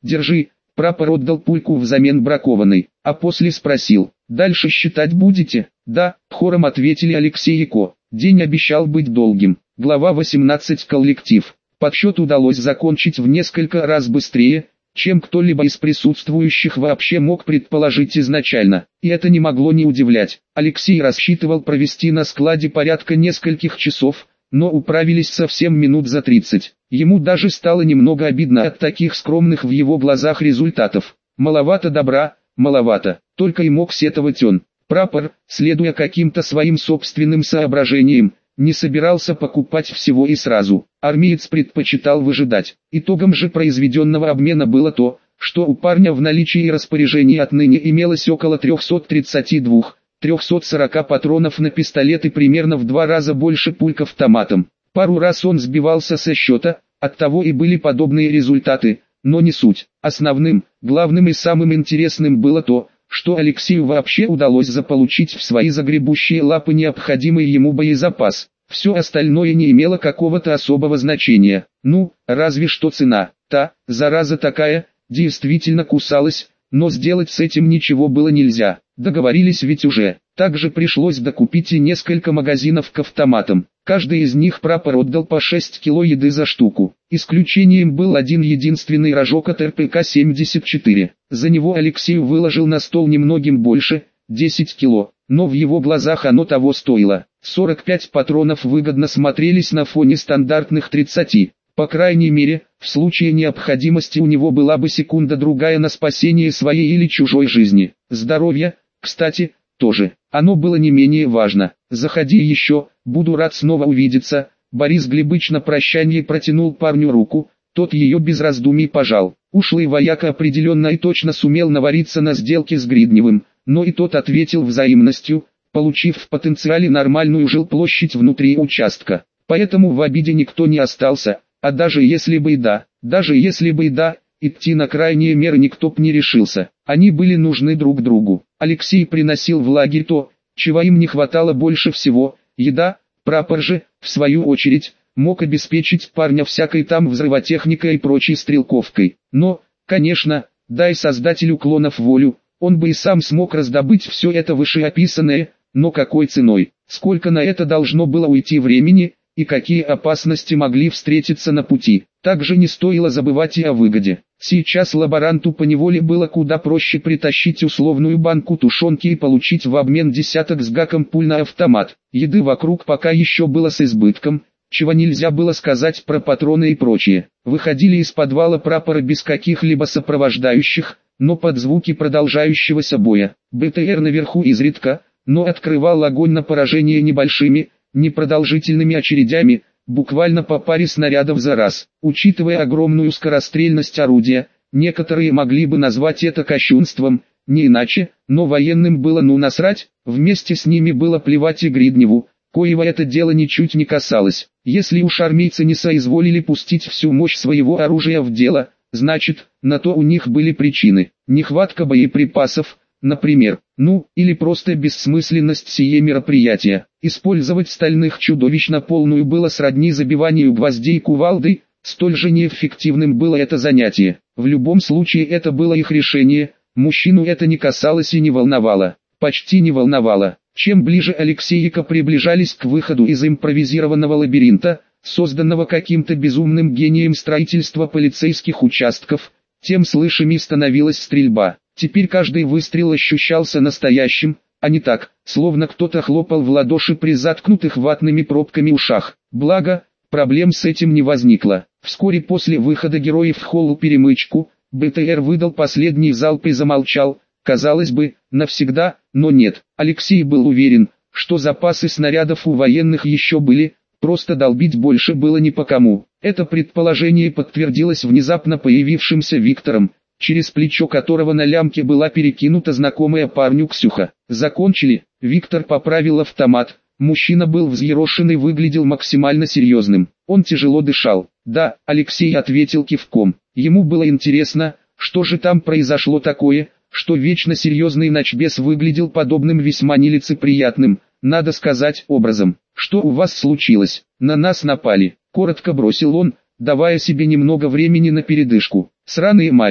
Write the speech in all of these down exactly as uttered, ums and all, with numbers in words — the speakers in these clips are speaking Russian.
держи». Прапор отдал пульку взамен бракованной, а после спросил: «Дальше считать будете?» «Да», — хором ответили Алексей и Ко. День обещал быть долгим. Глава восемнадцать. Коллектив. Подсчет удалось закончить в несколько раз быстрее, чем кто-либо из присутствующих вообще мог предположить изначально. И это не могло не удивлять. Алексей рассчитывал провести на складе порядка нескольких часов, но управились совсем минут за тридцать. Ему даже стало немного обидно от таких скромных в его глазах результатов. Маловато добра, маловато, только и мог сетовать он. Прапор, следуя каким-то своим собственным соображениям, не собирался покупать всего и сразу. Армеец предпочитал выжидать. Итогом же произведенного обмена было то, что у парня в наличии и распоряжении отныне имелось около трёхсот тридцати двух — трёхсот сорока патронов на пистолет и примерно в два раза больше пуль к автоматам. Пару раз он сбивался со счета, оттого и были подобные результаты, но не суть. Основным, главным и самым интересным было то, что Алексею вообще удалось заполучить в свои загребущие лапы необходимый ему боезапас. Все остальное не имело какого-то особого значения. Ну, разве что цена. Та, зараза такая, действительно кусалась, но сделать с этим ничего было нельзя. Договорились ведь уже. Также пришлось докупить и несколько магазинов к автоматам. Каждый из них прапор отдал по шесть кило еды за штуку. Исключением был один единственный рожок от эр пэ ка семьдесят четыре. За него Алексей выложил на стол немногим больше, десять кило, но в его глазах оно того стоило. сорок пять патронов выгодно смотрелись на фоне стандартных тридцати. По крайней мере, в случае необходимости у него была бы секунда-другая на спасение своей или чужой жизни. Здоровье, кстати, тоже. Оно было не менее важно. «Заходи еще, буду рад снова увидеться». Борис Глебыч на прощание протянул парню руку, тот ее без раздумий пожал. Ушлый вояка определенно и точно сумел навариться на сделке с Гридневым, но и тот ответил взаимностью, получив в потенциале нормальную жилплощадь внутри участка. Поэтому в обиде никто не остался, а даже если бы и да, даже если бы и да, идти на крайние меры никто б не решился. Они были нужны друг другу. Алексей приносил в лагерь то, чего им не хватало больше всего – еда. Прапор же, в свою очередь, мог обеспечить парня всякой там взрывотехникой и прочей стрелковкой. Но, конечно, дай создателю клонов волю, он бы и сам смог раздобыть все это вышеописанное, но какой ценой, сколько на это должно было уйти времени, и какие опасности могли встретиться на пути. Также не стоило забывать и о выгоде. Сейчас лаборанту поневоле было куда проще притащить условную банку тушенки и получить в обмен десяток с гаком пуль на автомат. Еды вокруг пока еще было с избытком, чего нельзя было сказать про патроны и прочее. Выходили из подвала прапора без каких-либо сопровождающих, но под звуки продолжающегося боя. бэ тэ эр наверху изредка, но открывал огонь на поражение небольшими, непродолжительными очередями, буквально по паре снарядов за раз. Учитывая огромную скорострельность орудия, некоторые могли бы назвать это кощунством, не иначе, но военным было ну насрать, вместе с ними было плевать и Гридневу, коего это дело ничуть не касалось. Если уж армейцы не соизволили пустить всю мощь своего оружия в дело, значит, на то у них были причины. Нехватка боеприпасов, например, ну, или просто бессмысленность сие мероприятия. Использовать стальных чудовищ на полную было сродни забиванию гвоздей кувалдой, столь же неэффективным было это занятие. В любом случае это было их решение, мужчину это не касалось и не волновало, почти не волновало. Чем ближе Алексей и Ко приближались к выходу из импровизированного лабиринта, созданного каким-то безумным гением строительства полицейских участков, тем слышимей становилась стрельба. Теперь каждый выстрел ощущался настоящим, а не так, словно кто-то хлопал в ладоши при заткнутых ватными пробками ушах. Благо, проблем с этим не возникло. Вскоре после выхода героев в холл-перемычку, бэ тэ эр выдал последний залп и замолчал, казалось бы, навсегда, но нет. Алексей был уверен, что запасы снарядов у военных еще были, просто долбить больше было не по кому. Это предположение подтвердилось внезапно появившимся Виктором, через плечо которого на лямке была перекинута знакомая парню Ксюха. «Закончили?» Виктор поправил автомат. Мужчина был взъерошен и выглядел максимально серьезным. Он тяжело дышал. «Да», Алексей ответил кивком. Ему было интересно, что же там произошло такое, что вечно серьезный начбес выглядел подобным весьма нелицеприятным, надо сказать, образом. «Что у вас случилось? На нас напали», — коротко бросил он, давая себе немного времени на передышку. «Сраные маги».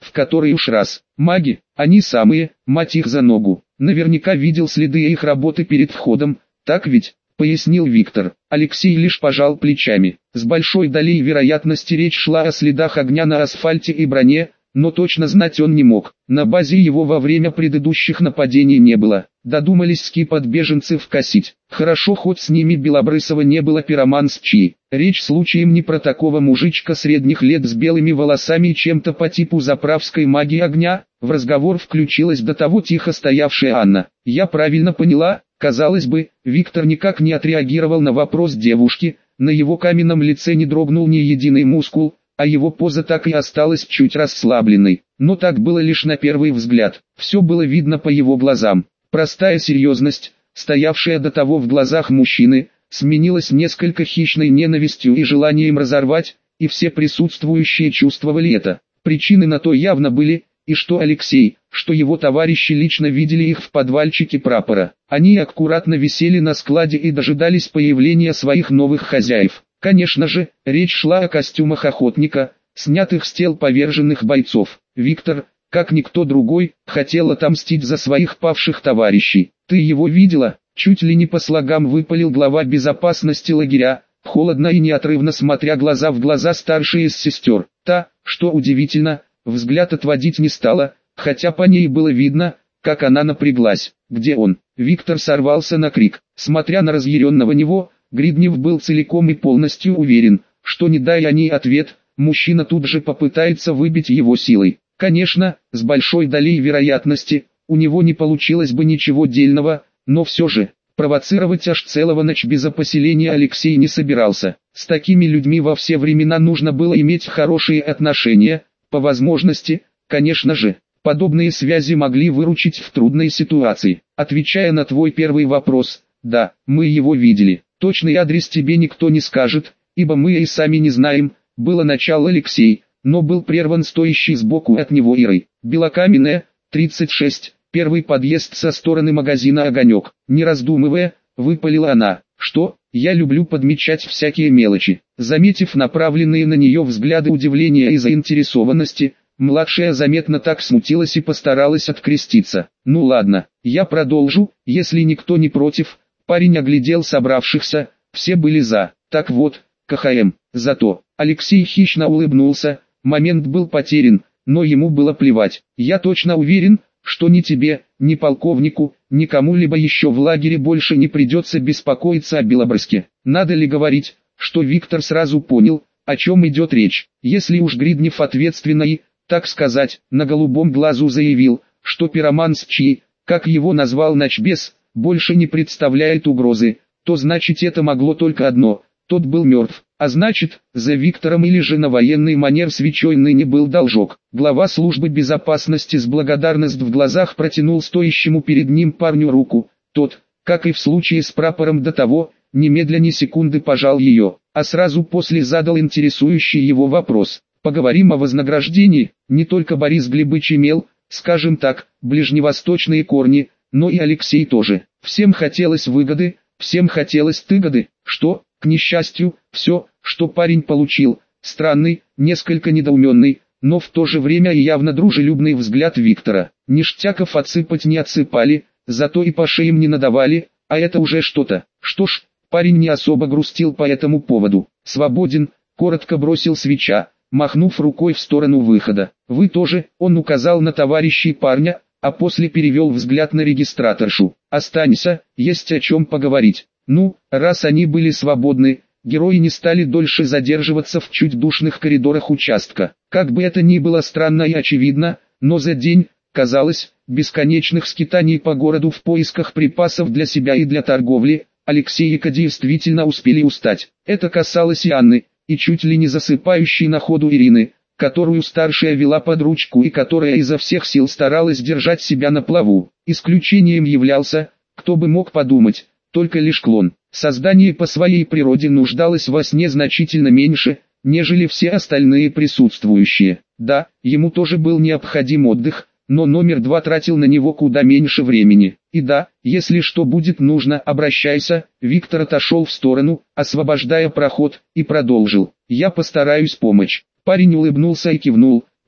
В который уж раз. Маги, они самые, мать их за ногу. Наверняка видел следы их работы перед входом, так ведь? Пояснил Виктор. Алексей лишь пожал плечами. С большой долей вероятности речь шла о следах огня на асфальте и броне, но точно знать он не мог. На базе его во время предыдущих нападений не было. Додумались скип от беженцев косить. Хорошо, хоть с ними Белобрысова не было пиромансчи. Речь случаем не про такого мужичка средних лет с белыми волосами и чем-то по типу заправской магии огня. В разговор включилась до того тихо стоявшая Анна. Я правильно поняла? Казалось бы, Виктор никак не отреагировал на вопрос девушки, на его каменном лице не дрогнул ни единый мускул, а его поза так и осталась чуть расслабленной. Но так было лишь на первый взгляд, все было видно по его глазам. Простая серьезность, стоявшая до того в глазах мужчины, сменилась несколько хищной ненавистью и желанием разорвать, и все присутствующие чувствовали это. Причины на то явно были, и что Алексей, что его товарищи лично видели их в подвальчике прапора. Они аккуратно висели на складе и дожидались появления своих новых хозяев. Конечно же, речь шла о костюмах охотника, снятых с тел поверженных бойцов. Виктор, как никто другой, хотел отомстить за своих павших товарищей. «Ты его видела?» — чуть ли не по слогам выпалил глава безопасности лагеря, холодно и неотрывно смотря глаза в глаза старшей из сестер. Та, что удивительно, взгляд отводить не стала, хотя по ней было видно, как она напряглась. «Где он?» Виктор сорвался на крик. Смотря на разъяренного него, Гриднев был целиком и полностью уверен, что не дай они ответ, мужчина тут же попытается выбить его силой. Конечно, с большой долей вероятности, у него не получилось бы ничего дельного, но все же, провоцировать аж целого ночбеза поселения Алексей не собирался. С такими людьми во все времена нужно было иметь хорошие отношения, по возможности, конечно же. Подобные связи могли выручить в трудной ситуации. Отвечая на твой первый вопрос, да, мы его видели. Точный адрес тебе никто не скажет, ибо мы и сами не знаем, было начало Алексей, но был прерван стоящий сбоку от него Ирой. Белокаменная, тридцать шесть, первый подъезд со стороны магазина «Огонек». Не раздумывая, выпалила она. Что? Я люблю подмечать всякие мелочи. Заметив направленные на нее взгляды удивления и заинтересованности, младшая заметно так смутилась и постаралась откреститься. Ну ладно, я продолжу, если никто не против. Парень оглядел собравшихся, все были за. Так вот, КХМ, зато. Алексей хищно улыбнулся, момент был потерян, но ему было плевать. Я точно уверен, что ни тебе, ни полковнику, ни кому-либо еще в лагере больше не придется беспокоиться о Белобрыске. Надо ли говорить, что Виктор сразу понял, о чем идет речь. Если уж Гриднев ответственно и, так сказать, на голубом глазу заявил, что пиромансчи, как его назвал ночбес, больше не представляет угрозы, то значит это могло только одно, тот был мертв, а значит, за Виктором или же на военный манер свечой ныне был должок. Глава службы безопасности с благодарностью в глазах протянул стоящему перед ним парню руку, тот, как и в случае с прапором до того, немедля ни секунды пожал ее, а сразу после задал интересующий его вопрос. Поговорим о вознаграждении. Не только Борис Глебыч имел, скажем так, ближневосточные корни, но и Алексей тоже. Всем хотелось выгоды, всем хотелось тыгоды, что, к несчастью, все, что парень получил, странный, несколько недоуменный, но в то же время и явно дружелюбный взгляд Виктора. Ништяков отсыпать не отсыпали, зато и по шеям не надавали, а это уже что-то. Что ж, парень не особо грустил по этому поводу. Свободен, коротко бросил свеча, махнув рукой в сторону выхода. Вы тоже, он указал на товарищей парня, а после перевел взгляд на регистраторшу. Останься, есть о чем поговорить. Ну, раз они были свободны, герои не стали дольше задерживаться в чуть душных коридорах участка. Как бы это ни было странно и очевидно, но за день, казалось, бесконечных скитаний по городу в поисках припасов для себя и для торговли, Алексей и Ка действительно успели устать. Это касалось и Анны, и чуть ли не засыпающей на ходу Ирины, которую старшая вела под ручку и которая изо всех сил старалась держать себя на плаву. Исключением являлся, кто бы мог подумать, только лишь клон. Создание по своей природе нуждалось во сне значительно меньше, нежели все остальные присутствующие. Да, ему тоже был необходим отдых, но номер два тратил на него куда меньше времени. И да, если что будет нужно, обращайся. Виктор отошел в сторону, освобождая проход, и продолжил. Я постараюсь помочь. Парень улыбнулся и кивнул,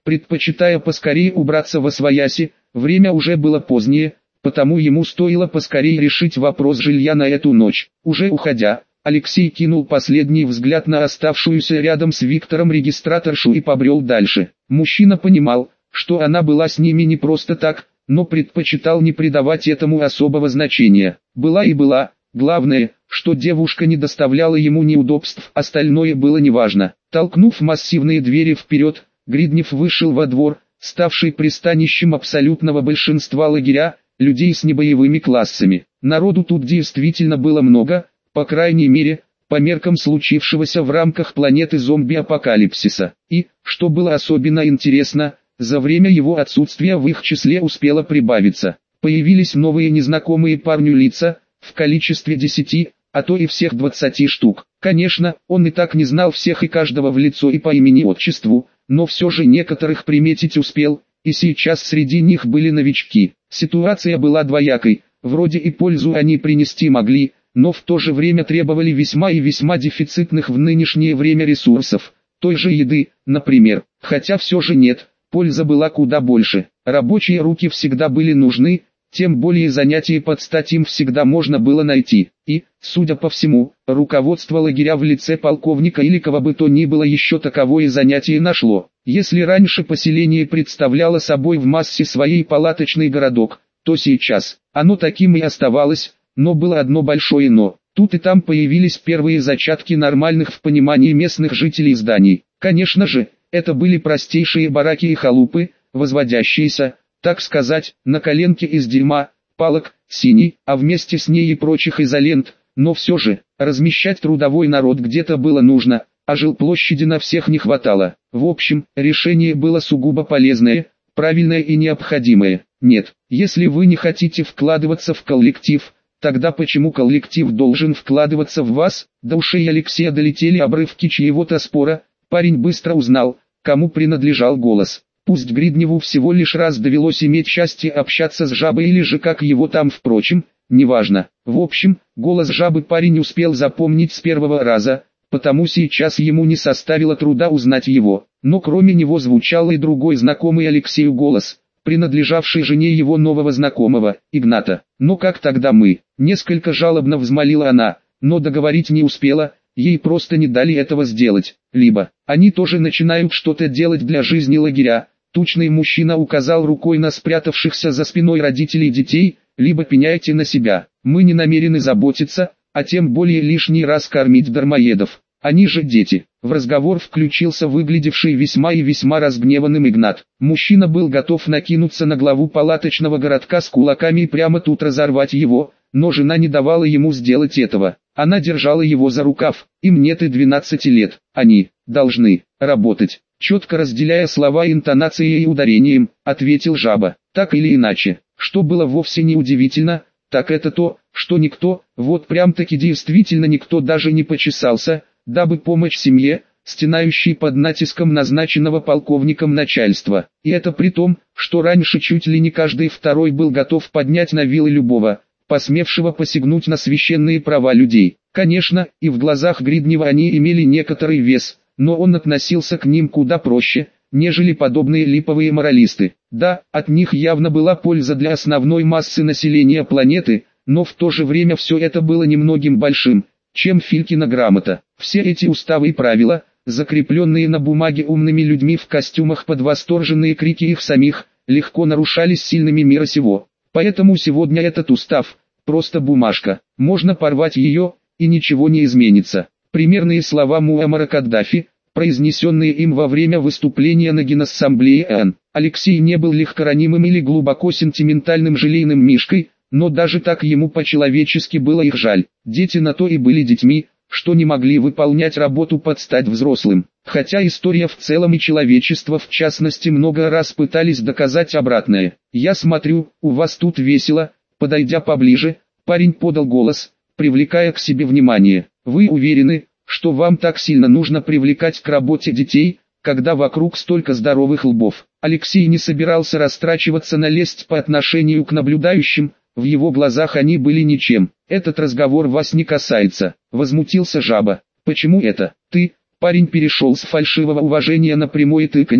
предпочитая поскорее убраться восвояси. Время уже было позднее, потому ему стоило поскорее решить вопрос жилья на эту ночь. Уже уходя, Алексей кинул последний взгляд на оставшуюся рядом с Виктором регистраторшу и побрел дальше. Мужчина понимал, что она была с ними не просто так, но предпочитал не придавать этому особого значения. Была и была, главное, что девушка не доставляла ему неудобств, остальное было неважно. Толкнув массивные двери вперед, Гриднев вышел во двор, ставший пристанищем абсолютного большинства лагеря, людей с небоевыми классами. Народу тут действительно было много, по крайней мере, по меркам случившегося в рамках планеты зомби-апокалипсиса. И, что было особенно интересно, за время его отсутствия в их числе успело прибавиться. Появились новые незнакомые парню лица, в количестве десяти, а то и всех двадцати штук. Конечно, он и так не знал всех и каждого в лицо и по имени-отчеству, но все же некоторых приметить успел, и сейчас среди них были новички. Ситуация была двоякой, вроде и пользу они принести могли, но в то же время требовали весьма и весьма дефицитных в нынешнее время ресурсов, той же еды, например. Хотя все же нет, польза была куда больше. Рабочие руки всегда были нужны, тем более занятия под стать им всегда можно было найти. И, судя по всему, руководство лагеря в лице полковника или кого бы то ни было еще таковое занятие нашло. Если раньше поселение представляло собой в массе своей палаточный городок, то сейчас оно таким и оставалось, но было одно большое «но». Тут и там появились первые зачатки нормальных в понимании местных жителей зданий. Конечно же, это были простейшие бараки и халупы, возводящиеся, так сказать, на коленке из дерьма, палок, синей, а вместе с ней и прочих изолент, но все же, размещать трудовой народ где-то было нужно, а жилплощади на всех не хватало. В общем, решение было сугубо полезное, правильное и необходимое. Нет, если вы не хотите вкладываться в коллектив, тогда почему коллектив должен вкладываться в вас? До ушей Алексея долетели обрывки чьего-то спора, парень быстро узнал, кому принадлежал голос. Пусть Гридневу всего лишь раз довелось иметь счастье общаться с жабой или же как его там впрочем, неважно. В общем, голос жабы парень успел запомнить с первого раза, потому сейчас ему не составило труда узнать его. Но кроме него звучал и другой знакомый Алексею голос, принадлежавший жене его нового знакомого, Игната. «Ну как тогда мы?» – несколько жалобно взмолила она, но договорить не успела. Ей просто не дали этого сделать. Либо они тоже начинают что-то делать для жизни лагеря. Тучный мужчина указал рукой на спрятавшихся за спиной родителей детей, либо пеняйте на себя. Мы не намерены заботиться, а тем более лишний раз кормить дармоедов. Они же дети. В разговор включился выглядевший весьма и весьма разгневанным Игнат. Мужчина был готов накинуться на главу палаточного городка с кулаками и прямо тут разорвать его, но жена не давала ему сделать этого. Она держала его за рукав. Им нет и двенадцати лет. Они должны работать. Четко разделяя слова интонацией и ударением, ответил жаба. Так или иначе, что было вовсе не удивительно, так это то, что никто, вот прям-таки действительно никто даже не почесался, дабы помочь семье, стенающей под натиском назначенного полковником начальства. И это при том, что раньше чуть ли не каждый второй был готов поднять на вилы любого, посмевшего посягнуть на священные права людей. Конечно, и в глазах Гриднева они имели некоторый вес, но он относился к ним куда проще, нежели подобные липовые моралисты. Да, от них явно была польза для основной массы населения планеты, но в то же время все это было немногим большим, чем Филькина грамота. Все эти уставы и правила, закрепленные на бумаге умными людьми в костюмах под восторженные крики их самих, легко нарушались сильными мира сего. Поэтому сегодня этот устав – просто бумажка, можно порвать ее, и ничего не изменится. Примерные слова Муаммара Каддафи, произнесенные им во время выступления на Генассамблее ООН. Алексей не был легкоранимым или глубоко сентиментальным желейным мишкой, но даже так ему по-человечески было их жаль. Дети на то и были детьми, что не могли выполнять работу под стать взрослым. Хотя история в целом и человечество в частности много раз пытались доказать обратное. «Я смотрю, у вас тут весело», подойдя поближе, парень подал голос, привлекая к себе внимание. «Вы уверены, что вам так сильно нужно привлекать к работе детей, когда вокруг столько здоровых лбов?» Алексей не собирался растрачиваться на лесть по отношению к наблюдающим, в его глазах они были ничем. «Этот разговор вас не касается», — возмутился жаба. «Почему это? Ты?» Парень перешел с фальшивого уважения на прямое тыканье,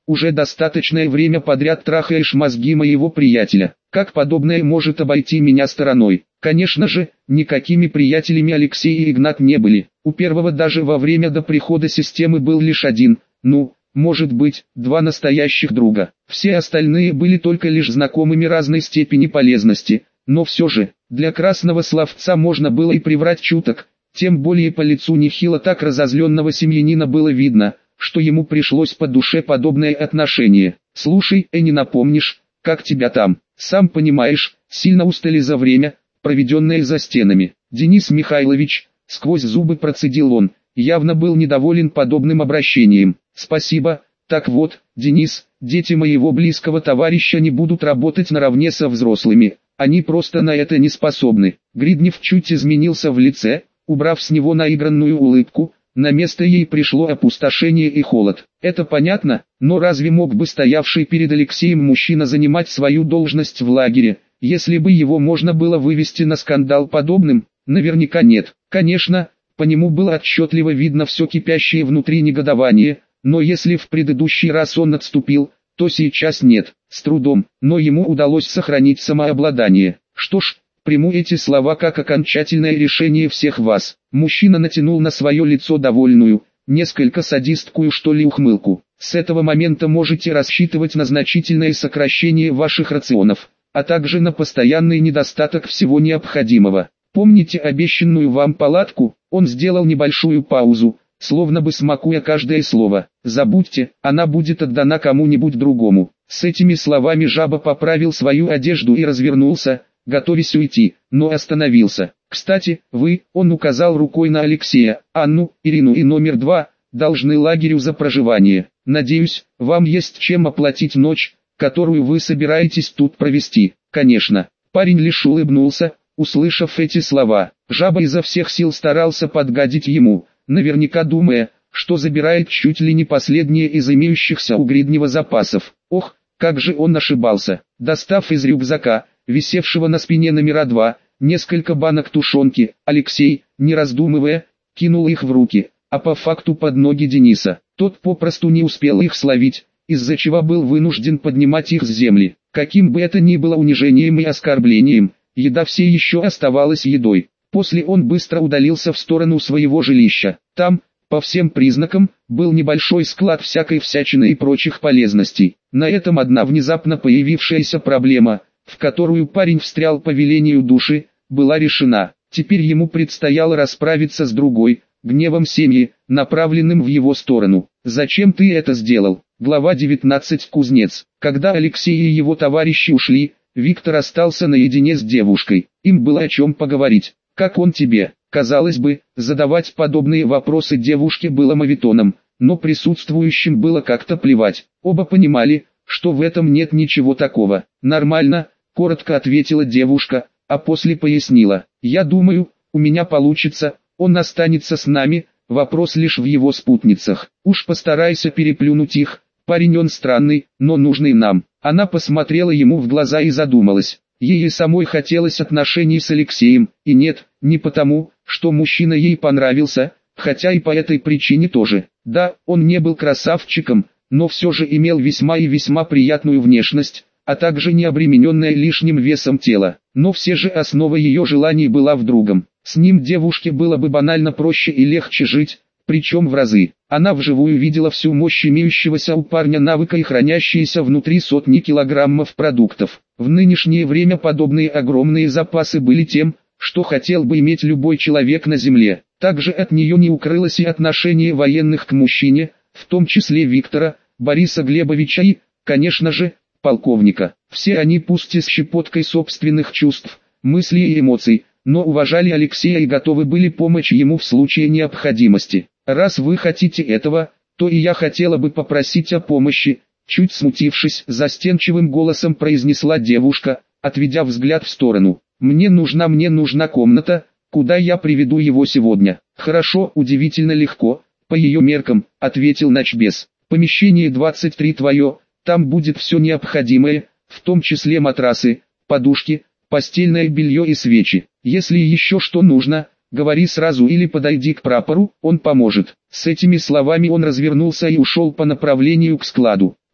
Уже достаточное время подряд трахаешь мозги моего приятеля. Как подобное может обойти меня стороной? Конечно же, никакими приятелями Алексей и Игнат не были. У первого даже во время до прихода системы был лишь один, ну, может быть, два настоящих друга. Все остальные были только лишь знакомыми разной степени полезности. Но все же, для красного словца можно было и приврать чуток, тем более по лицу нехило так разозленного семьянина было видно, что ему пришлось по душе подобное отношение. «Слушай, э, не напомнишь, как тебя там? Сам понимаешь, сильно устали за время, проведенное за стенами». «Денис Михайлович», сквозь зубы процедил он, явно был недоволен подобным обращением. «Спасибо, так вот, Денис, дети моего близкого товарища не будут работать наравне со взрослыми, они просто на это не способны». Гриднев чуть изменился в лице, убрав с него наигранную улыбку. На место ей пришло опустошение и холод. Это понятно, но разве мог бы стоявший перед Алексеем мужчина занимать свою должность в лагере, если бы его можно было вывести на скандал подобным? Наверняка нет. Конечно, по нему было отчетливо видно все кипящее внутри негодование, но если в предыдущий раз он отступил, то сейчас нет. С трудом, но ему удалось сохранить самообладание. Что ж, приму эти слова как окончательное решение всех вас. Мужчина натянул на свое лицо довольную, несколько садистскую что ли ухмылку. С этого момента можете рассчитывать на значительное сокращение ваших рационов, а также на постоянный недостаток всего необходимого. Помните обещанную вам палатку? Он сделал небольшую паузу, словно бы смакуя каждое слово. Забудьте, она будет отдана кому-нибудь другому. С этими словами жаба поправил свою одежду и развернулся, готовясь уйти, но остановился. «Кстати, вы», он указал рукой на Алексея, Анну, Ирину и номер два, должны лагерю за проживание. Надеюсь, вам есть чем оплатить ночь, которую вы собираетесь тут провести. Конечно. Парень лишь улыбнулся, услышав эти слова. Жаба изо всех сил старался подгадить ему, наверняка думая, что забирает чуть ли не последнее из имеющихся у Гриднева запасов. Ох, как же он ошибался. Достав из рюкзака, висевшего на спине номера два, несколько банок тушенки, Алексей, не раздумывая, кинул их в руки, а по факту под ноги Дениса. Тот попросту не успел их словить, из-за чего был вынужден поднимать их с земли. Каким бы это ни было унижением и оскорблением, еда все еще оставалась едой. После он быстро удалился в сторону своего жилища. Там, по всем признакам, был небольшой склад всякой всячины и прочих полезностей. На этом одна внезапно появившаяся проблема, в которую парень встрял по велению души, была решена. Теперь ему предстояло расправиться с другой, гневом семьи, направленным в его сторону. «Зачем ты это сделал?» Глава девятнадцать. Кузнец. Когда Алексей и его товарищи ушли, Виктор остался наедине с девушкой. Им было о чем поговорить. «Как он тебе?» Казалось бы, задавать подобные вопросы девушке было моветоном, но присутствующим было как-то плевать. Оба понимали, что в этом нет ничего такого. «Нормально», — коротко ответила девушка, а после пояснила. «Я думаю, у меня получится, он останется с нами, вопрос лишь в его спутницах. Уж постарайся переплюнуть их, парень он странный, но нужный нам». Она посмотрела ему в глаза и задумалась. Ей и самой хотелось отношений с Алексеем, и нет, не потому, что мужчина ей понравился, хотя и по этой причине тоже. Да, он не был красавчиком, но все же имел весьма и весьма приятную внешность, а также не обремененное лишним весом тело. Но все же основа ее желаний была в другом. С ним девушке было бы банально проще и легче жить, причем в разы. Она вживую видела всю мощь имеющегося у парня навыка и хранящиеся внутри сотни килограммов продуктов. В нынешнее время подобные огромные запасы были тем, что хотел бы иметь любой человек на земле. Также от нее не укрылось и отношение военных к мужчине, в том числе Виктора, Бориса Глебовича и, конечно же, полковника. Все они пусть и с щепоткой собственных чувств, мыслей и эмоций, но уважали Алексея и готовы были помочь ему в случае необходимости. «Раз вы хотите этого, то и я хотела бы попросить о помощи», чуть смутившись, застенчивым голосом произнесла девушка, отведя взгляд в сторону. «Мне нужна, мне нужна комната, куда я приведу его сегодня». «Хорошо, удивительно легко, по ее меркам», ответил начбес. «Помещение двадцать три твое, там будет все необходимое, в том числе матрасы, подушки, постельное белье и свечи. Если еще что нужно, говори сразу или подойди к прапору, он поможет». С этими словами он развернулся и ушел по направлению к складу.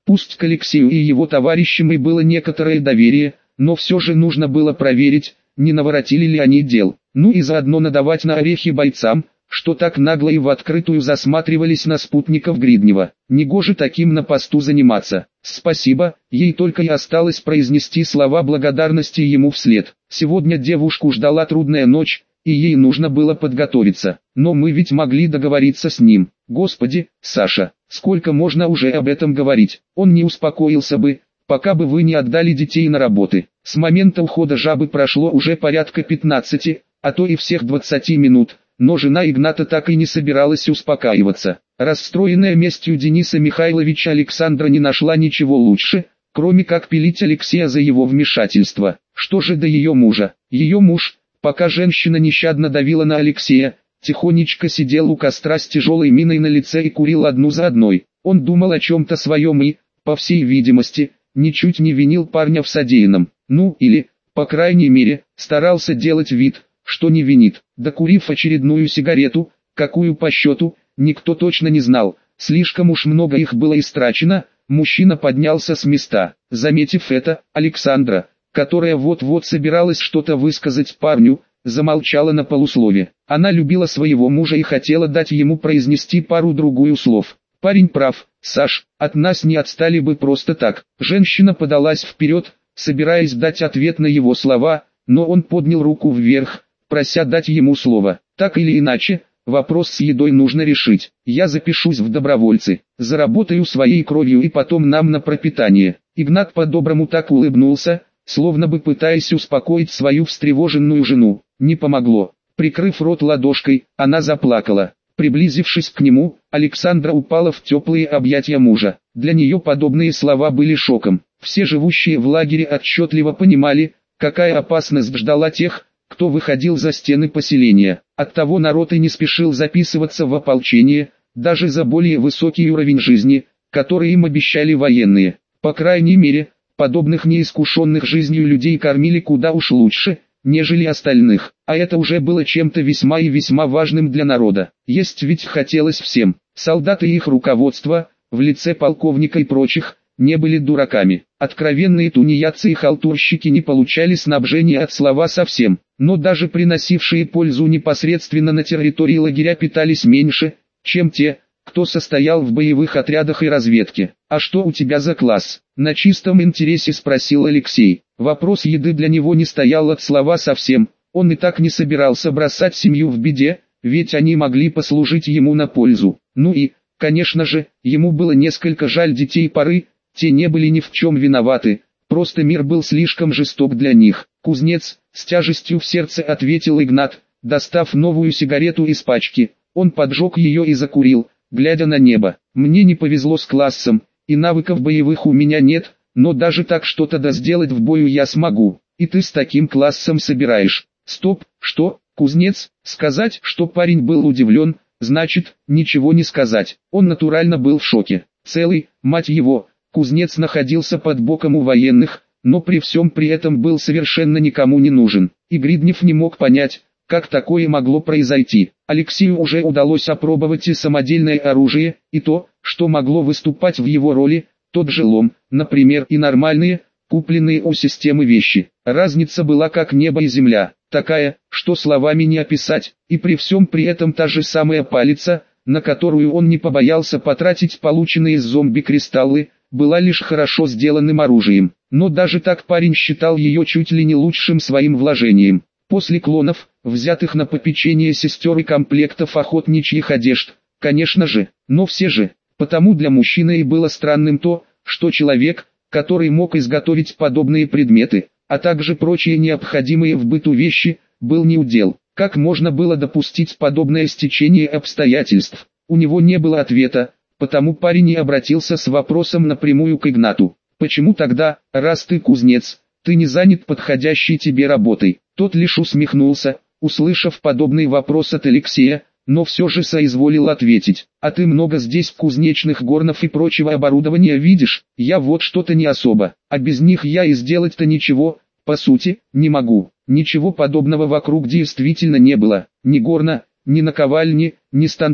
Пусть к Алексею и его товарищам и было некоторое доверие, но все же нужно было проверить, не наворотили ли они дел, ну и заодно надавать на орехи бойцам, что так нагло и в открытую засматривались на спутников Гриднева. Негоже таким на посту заниматься. Спасибо, ей только и осталось произнести слова благодарности ему вслед. Сегодня девушку ждала трудная ночь, и ей нужно было подготовиться. Но мы ведь могли договориться с ним. Господи, Саша, сколько можно уже об этом говорить? Он не успокоился бы, пока бы вы не отдали детей на работы. С момента ухода жабы прошло уже порядка пятнадцати, а то и всех двадцати минут. Но жена Игната так и не собиралась успокаиваться. Расстроенная местью Дениса Михайловича Александра не нашла ничего лучше, кроме как пилить Алексея за его вмешательство. Что же до ее мужа? Ее муж, пока женщина нещадно давила на Алексея, тихонечко сидел у костра с тяжелой миной на лице и курил одну за одной. Он думал о чем-то своем и, по всей видимости, ничуть не винил парня в содеянном. Ну или, по крайней мере, старался делать вид, что не винит. Докурив очередную сигарету, какую по счету, никто точно не знал, слишком уж много их было истрачено, мужчина поднялся с места. Заметив это, Александра, которая вот-вот собиралась что-то высказать парню, замолчала на полуслове. Она любила своего мужа и хотела дать ему произнести пару-другую слов. Парень прав, Саш, от нас не отстали бы просто так. Женщина подалась вперед, собираясь дать ответ на его слова, но он поднял руку вверх, прося дать ему слово. Так или иначе, вопрос с едой нужно решить. Я запишусь в добровольцы, заработаю своей кровью и потом нам на пропитание. Игнат по-доброму так улыбнулся, словно бы пытаясь успокоить свою встревоженную жену. Не помогло. Прикрыв рот ладошкой, она заплакала. Приблизившись к нему, Александра упала в теплые объятия мужа. Для нее подобные слова были шоком. Все живущие в лагере отчетливо понимали, какая опасность ждала тех, кто выходил за стены поселения. Оттого народ и не спешил записываться в ополчение, даже за более высокий уровень жизни, который им обещали военные. По крайней мере, подобных неискушенных жизнью людей кормили куда уж лучше, нежели остальных, а это уже было чем-то весьма и весьма важным для народа. Есть ведь хотелось всем. Солдаты и их руководство, в лице полковника и прочих, не были дураками. Откровенные тунеядцы и халтурщики не получали снабжения от слова совсем, но даже приносившие пользу непосредственно на территории лагеря питались меньше, чем те, кто состоял в боевых отрядах и разведке. «А что у тебя за класс?» — на чистом интересе спросил Алексей. Вопрос еды для него не стоял от слова совсем, он и так не собирался бросать семью в беде, ведь они могли послужить ему на пользу. Ну и, конечно же, ему было несколько жаль детей поры, те не были ни в чем виноваты, просто мир был слишком жесток для них. «Кузнец», — с тяжестью в сердце ответил Игнат, достав новую сигарету из пачки. Он поджег ее и закурил, глядя на небо. «Мне не повезло с классом, и навыков боевых у меня нет, но даже так что-то да сделать в бою я смогу. И ты с таким классом собираешь?» «Стоп, что, кузнец?» Сказать, что парень был удивлен, значит, ничего не сказать. Он натурально был в шоке. Целый, мать его, кузнец находился под боком у военных, но при всем при этом был совершенно никому не нужен. И Гриднев не мог понять, как такое могло произойти. Алексею уже удалось опробовать и самодельное оружие, и то, что могло выступать в его роли, тот же лом, например, и нормальные, купленные у системы вещи. Разница была как небо и земля, такая, что словами не описать, и при всем при этом та же самая палица, на которую он не побоялся потратить полученные из зомби-кристаллы, была лишь хорошо сделанным оружием. Но даже так парень считал ее чуть ли не лучшим своим вложением. После клонов, взятых на попечение сестер и комплектов охотничьих одежд, конечно же, но все же, потому для мужчины и было странным то, что человек, который мог изготовить подобные предметы, а также прочие необходимые в быту вещи, был неудел. Как можно было допустить подобное стечение обстоятельств? У него не было ответа, потому парень и обратился с вопросом напрямую к Игнату. «Почему тогда, раз ты кузнец, ты не занят подходящей тебе работой?» Тот лишь усмехнулся, услышав подобный вопрос от Алексея, но все же соизволил ответить. «А ты много здесь кузнечных горнов и прочего оборудования видишь? Я вот что-то не особо, а без них я и сделать-то ничего, по сути, не могу». Ничего подобного вокруг действительно не было, ни горна, ни наковальни, ни станков,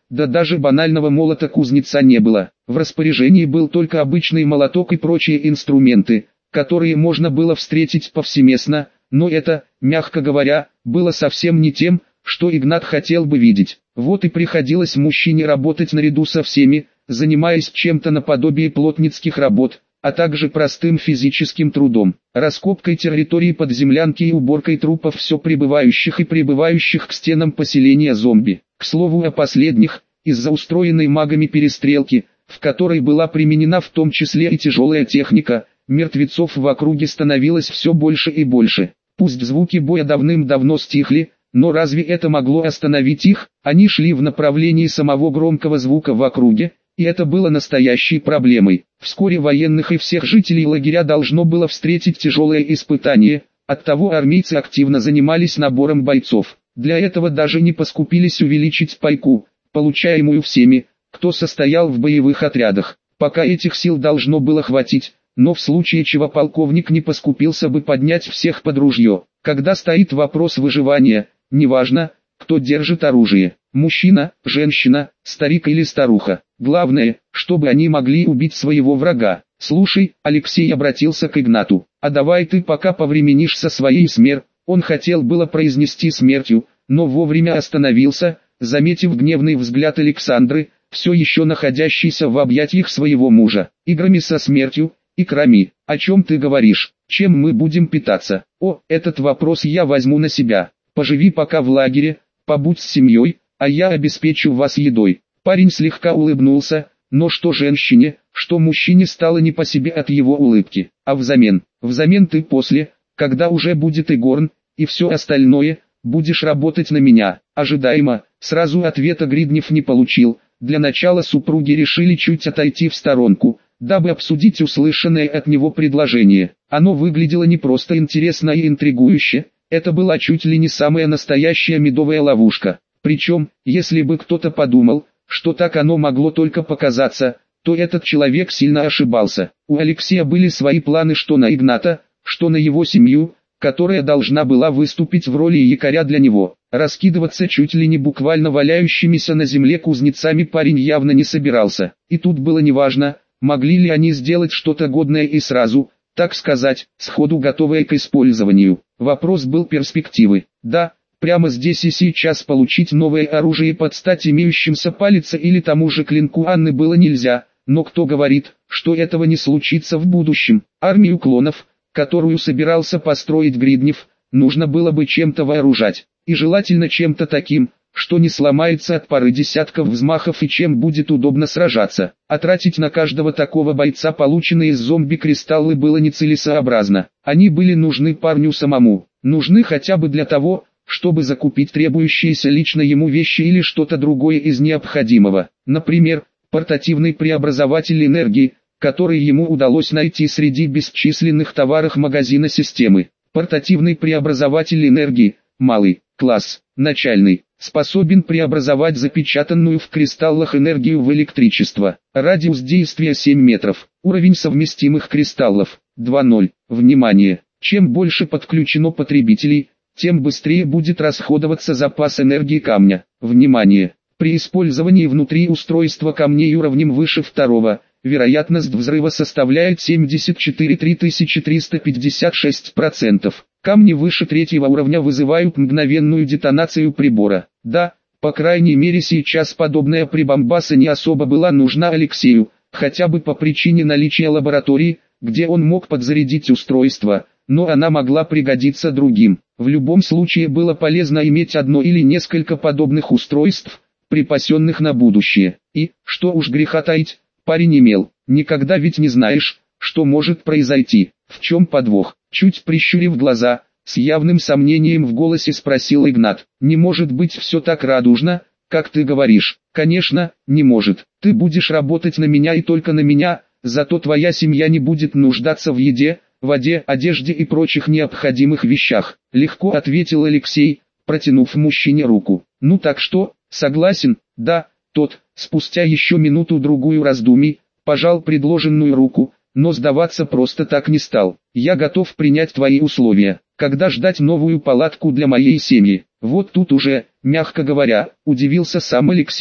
да даже банального молота кузнеца не было. В распоряжении был только обычный молоток и прочие инструменты, которые можно было встретить повсеместно, но это, мягко говоря, было совсем не тем, что Игнат хотел бы видеть. Вот и приходилось мужчине работать наряду со всеми, занимаясь чем-то наподобие плотницких работ, а также простым физическим трудом, раскопкой территории под землянки и уборкой трупов все прибывающих и прибывающих к стенам поселения зомби. К слову о последних, из-за устроенной магами перестрелки, в которой была применена в том числе и тяжелая техника, мертвецов в округе становилось все больше и больше. Пусть звуки боя давным-давно стихли, но разве это могло остановить их? Они шли в направлении самого громкого звука в округе, и это было настоящей проблемой. Вскоре военных и всех жителей лагеря должно было встретить тяжелое испытание, оттого армейцы активно занимались набором бойцов. Для этого даже не поскупились увеличить пайку, получаемую всеми, кто состоял в боевых отрядах. Пока этих сил должно было хватить, но в случае чего полковник не поскупился бы поднять всех под ружье. Когда стоит вопрос выживания, неважно, кто держит оружие, мужчина, женщина, старик или старуха. Главное, чтобы они могли убить своего врага. «Слушай», Алексей обратился к Игнату, «а давай ты пока повременишь со своей смер...» Он хотел было произнести смертью, но вовремя остановился, заметив гневный взгляд Александры, все еще находящейся в объятиях своего мужа. «Играми со смертью, икрами, о чем ты говоришь? Чем мы будем питаться? О, этот вопрос я возьму на себя. Поживи пока в лагере, побудь с семьей, а я обеспечу вас едой». Парень слегка улыбнулся, но что женщине, что мужчине стало не по себе от его улыбки. «А взамен, взамен ты после, когда уже будет и горн, и все остальное, будешь работать на меня». Ожидаемо, сразу ответа Гриднев не получил. Для начала супруги решили чуть отойти в сторонку, дабы обсудить услышанное от него предложение. Оно выглядело не просто интересно и интригующе, это была чуть ли не самая настоящая медовая ловушка. Причем, если бы кто-то подумал, что так оно могло только показаться, то этот человек сильно ошибался. У Алексея были свои планы что на Игната, что на его семью, которая должна была выступить в роли якоря для него. Раскидываться чуть ли не буквально валяющимися на земле кузнецами парень явно не собирался. И тут было неважно, могли ли они сделать что-то годное и сразу, так сказать, сходу готовое к использованию. Вопрос был перспективы. Да, прямо здесь и сейчас получить новое оружие под стать имеющимся палице или тому же клинку Анны было нельзя, но кто говорит, что этого не случится в будущем? Армию клонов, которую собирался построить Гриднев, нужно было бы чем-то вооружать, и желательно чем-то таким, что не сломается от пары десятков взмахов и чем будет удобно сражаться. А тратить на каждого такого бойца полученные из зомби-кристаллы было нецелесообразно. Они были нужны парню самому, нужны хотя бы для того, чтобы закупить требующиеся лично ему вещи или что-то другое из необходимого. Например, портативный преобразователь энергии, который ему удалось найти среди бесчисленных товаров магазина системы. Портативный преобразователь энергии, малый, класс, начальный, способен преобразовать запечатанную в кристаллах энергию в электричество. Радиус действия семь метров. Уровень совместимых кристаллов два ноль. Внимание! Чем больше подключено потребителей, тем быстрее будет расходоваться запас энергии камня. Внимание! При использовании внутри устройства камней уровнем выше второго, вероятность взрыва составляет семьдесят четыре целых три тысячи триста пятьдесят шесть процентов. Камни выше третьего уровня вызывают мгновенную детонацию прибора. Да, по крайней мере сейчас подобная прибамбаса не особо была нужна Алексею, хотя бы по причине наличия лаборатории, где он мог подзарядить устройство, но она могла пригодиться другим. В любом случае было полезно иметь одно или несколько подобных устройств, припасенных на будущее. И, что уж греха таить, парень имел. Никогда ведь не знаешь, что может произойти. В чем подвох? Чуть прищурив глаза, с явным сомнением в голосе спросил Игнат. Не может быть все так радужно, как ты говоришь. Конечно, не может. Ты будешь работать на меня и только на меня, зато твоя семья не будет нуждаться в еде, воде, одежде и прочих необходимых вещах. Легко ответил Алексей, протянув мужчине руку. Ну так что, согласен? Да. Тот, спустя еще минуту-другую раздумий, пожал предложенную руку, но сдаваться просто так не стал. Я готов принять твои условия. Когда ждать новую палатку для моей семьи? Вот тут уже, мягко говоря, удивился сам Алексей,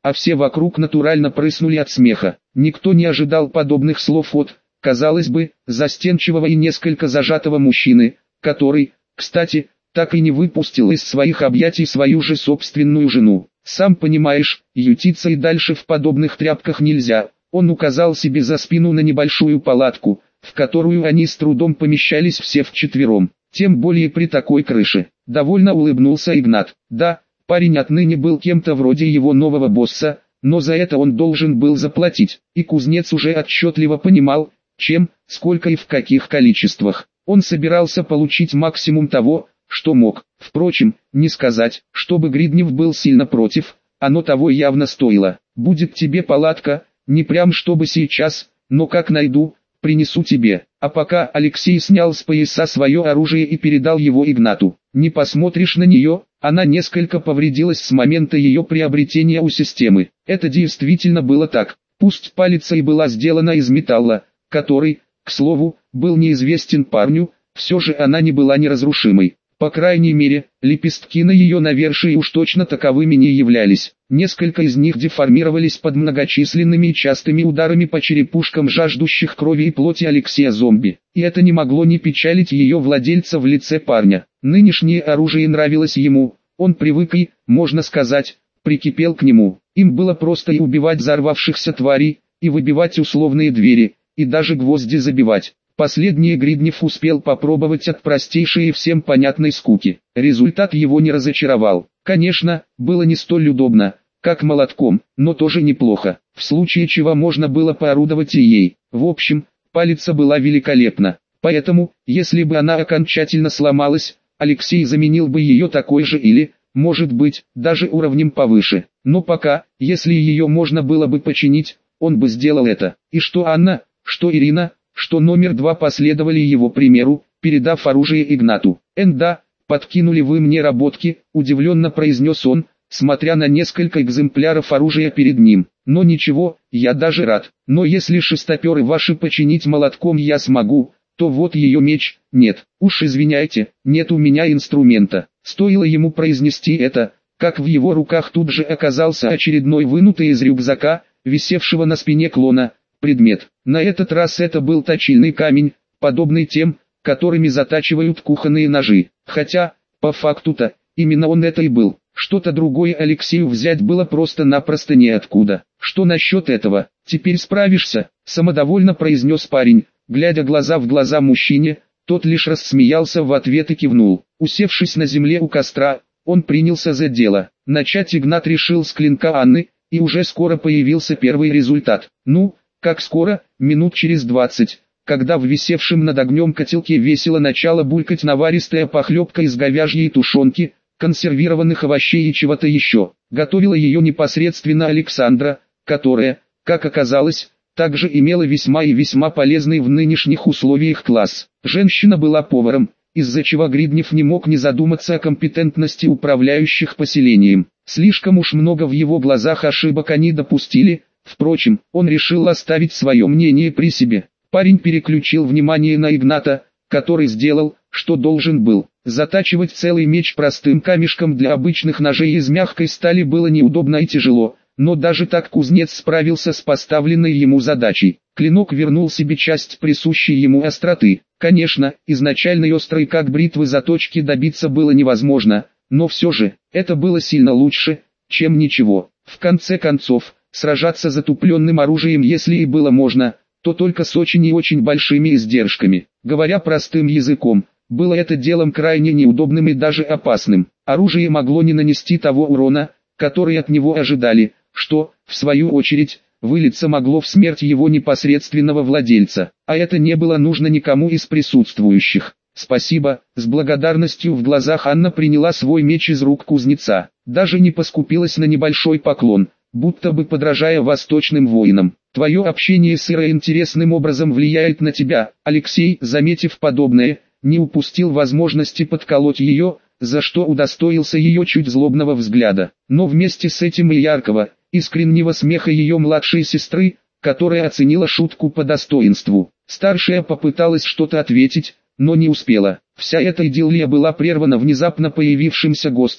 а все вокруг натурально прыснули от смеха. Никто не ожидал подобных слов от, казалось бы, застенчивого и несколько зажатого мужчины, который, кстати, так и не выпустил из своих объятий свою же собственную жену. «Сам понимаешь, ютиться и дальше в подобных тряпках нельзя». Он указал себе за спину на небольшую палатку, в которую они с трудом помещались все вчетвером. Тем более при такой крыше. Довольно улыбнулся Игнат. Да, парень отныне был кем-то вроде его нового босса, но за это он должен был заплатить. И кузнец уже отчетливо понимал, чем, сколько и в каких количествах. Он собирался получить максимум того, что мог. Впрочем, не сказать, чтобы Гриднев был сильно против, оно того явно стоило. «Будет тебе палатка, не прям чтобы сейчас, но как найду, принесу тебе». А пока Алексей снял с пояса свое оружие и передал его Игнату. «Не посмотришь на нее, она несколько повредилась с момента ее приобретения у системы». Это действительно было так. Пусть палец и была сделана из металла, который, к слову, был неизвестен парню, все же она не была неразрушимой. По крайней мере, лепестки на ее навершии уж точно таковыми не являлись. Несколько из них деформировались под многочисленными и частыми ударами по черепушкам жаждущих крови и плоти Алексея зомби. И это не могло не печалить ее владельца в лице парня. Нынешнее оружие нравилось ему, он привык и, можно сказать, прикипел к нему. Им было просто и убивать взорвавшихся тварей, и выбивать условные двери, и даже гвозди забивать. Последнее Гриднев успел попробовать от простейшей и всем понятной скуки. Результат его не разочаровал. Конечно, было не столь удобно, как молотком, но тоже неплохо. В случае чего можно было поорудовать и ей. В общем, палица была великолепна. Поэтому, если бы она окончательно сломалась, Алексей заменил бы ее такой же или, может быть, даже уровнем повыше. Но пока, если ее можно было бы починить, он бы сделал это. И что Анна, что Ирина, что номер два последовали его примеру, передав оружие Игнату. «Энда, подкинули вы мне работки», — удивленно произнес он, смотря на несколько экземпляров оружия перед ним. «Но ничего, я даже рад. Но если шестоперы ваши починить молотком я смогу, то вот ее меч, нет. Уж извиняйте, нет у меня инструмента». Стоило ему произнести это, как в его руках тут же оказался очередной вынутый из рюкзака, висевшего на спине клона, предмет. На этот раз это был точильный камень, подобный тем, которыми затачивают кухонные ножи. Хотя, по факту-то, именно он это и был. Что-то другое Алексею взять было просто-напросто неоткуда. «Что насчет этого? Теперь справишься?» – самодовольно произнес парень, глядя глаза в глаза мужчине. Тот лишь рассмеялся в ответ и кивнул. Усевшись на земле у костра, он принялся за дело. Начать Игнат решил с клинка Анны, и уже скоро появился первый результат. Ну, как скоро, минут через двадцать, когда в висевшем над огнем котелке весело начала булькать наваристая похлебка из говяжьей тушенки, консервированных овощей и чего-то еще. Готовила ее непосредственно Александра, которая, как оказалось, также имела весьма и весьма полезный в нынешних условиях класс. Женщина была поваром, из-за чего Гриднев не мог не задуматься о компетентности управляющих поселением. Слишком уж много в его глазах ошибок они допустили. Впрочем, он решил оставить свое мнение при себе. Парень переключил внимание на Игната, который сделал, что должен был. Затачивать целый меч простым камешком для обычных ножей из мягкой стали было неудобно и тяжело, но даже так кузнец справился с поставленной ему задачей. Клинок вернул себе часть присущей ему остроты. Конечно, изначальной острой как бритвы заточки добиться было невозможно, но все же, это было сильно лучше, чем ничего. В конце концов, сражаться затупленным оружием если и было можно, то только с очень и очень большими издержками. Говоря простым языком, было это делом крайне неудобным и даже опасным. Оружие могло не нанести того урона, который от него ожидали, что, в свою очередь, вылиться могло в смерть его непосредственного владельца. А это не было нужно никому из присутствующих. «Спасибо», — с благодарностью в глазах Анна приняла свой меч из рук кузнеца. Даже не поскупилась на небольшой поклон, будто бы подражая восточным воинам. «Твое общение с Ирой интересным образом влияет на тебя». Алексей, заметив подобное, не упустил возможности подколоть ее, за что удостоился ее чуть злобного взгляда. Но вместе с этим и яркого, искреннего смеха ее младшей сестры, которая оценила шутку по достоинству. Старшая попыталась что-то ответить, но не успела. Вся эта идиллия была прервана внезапно появившимся гостем,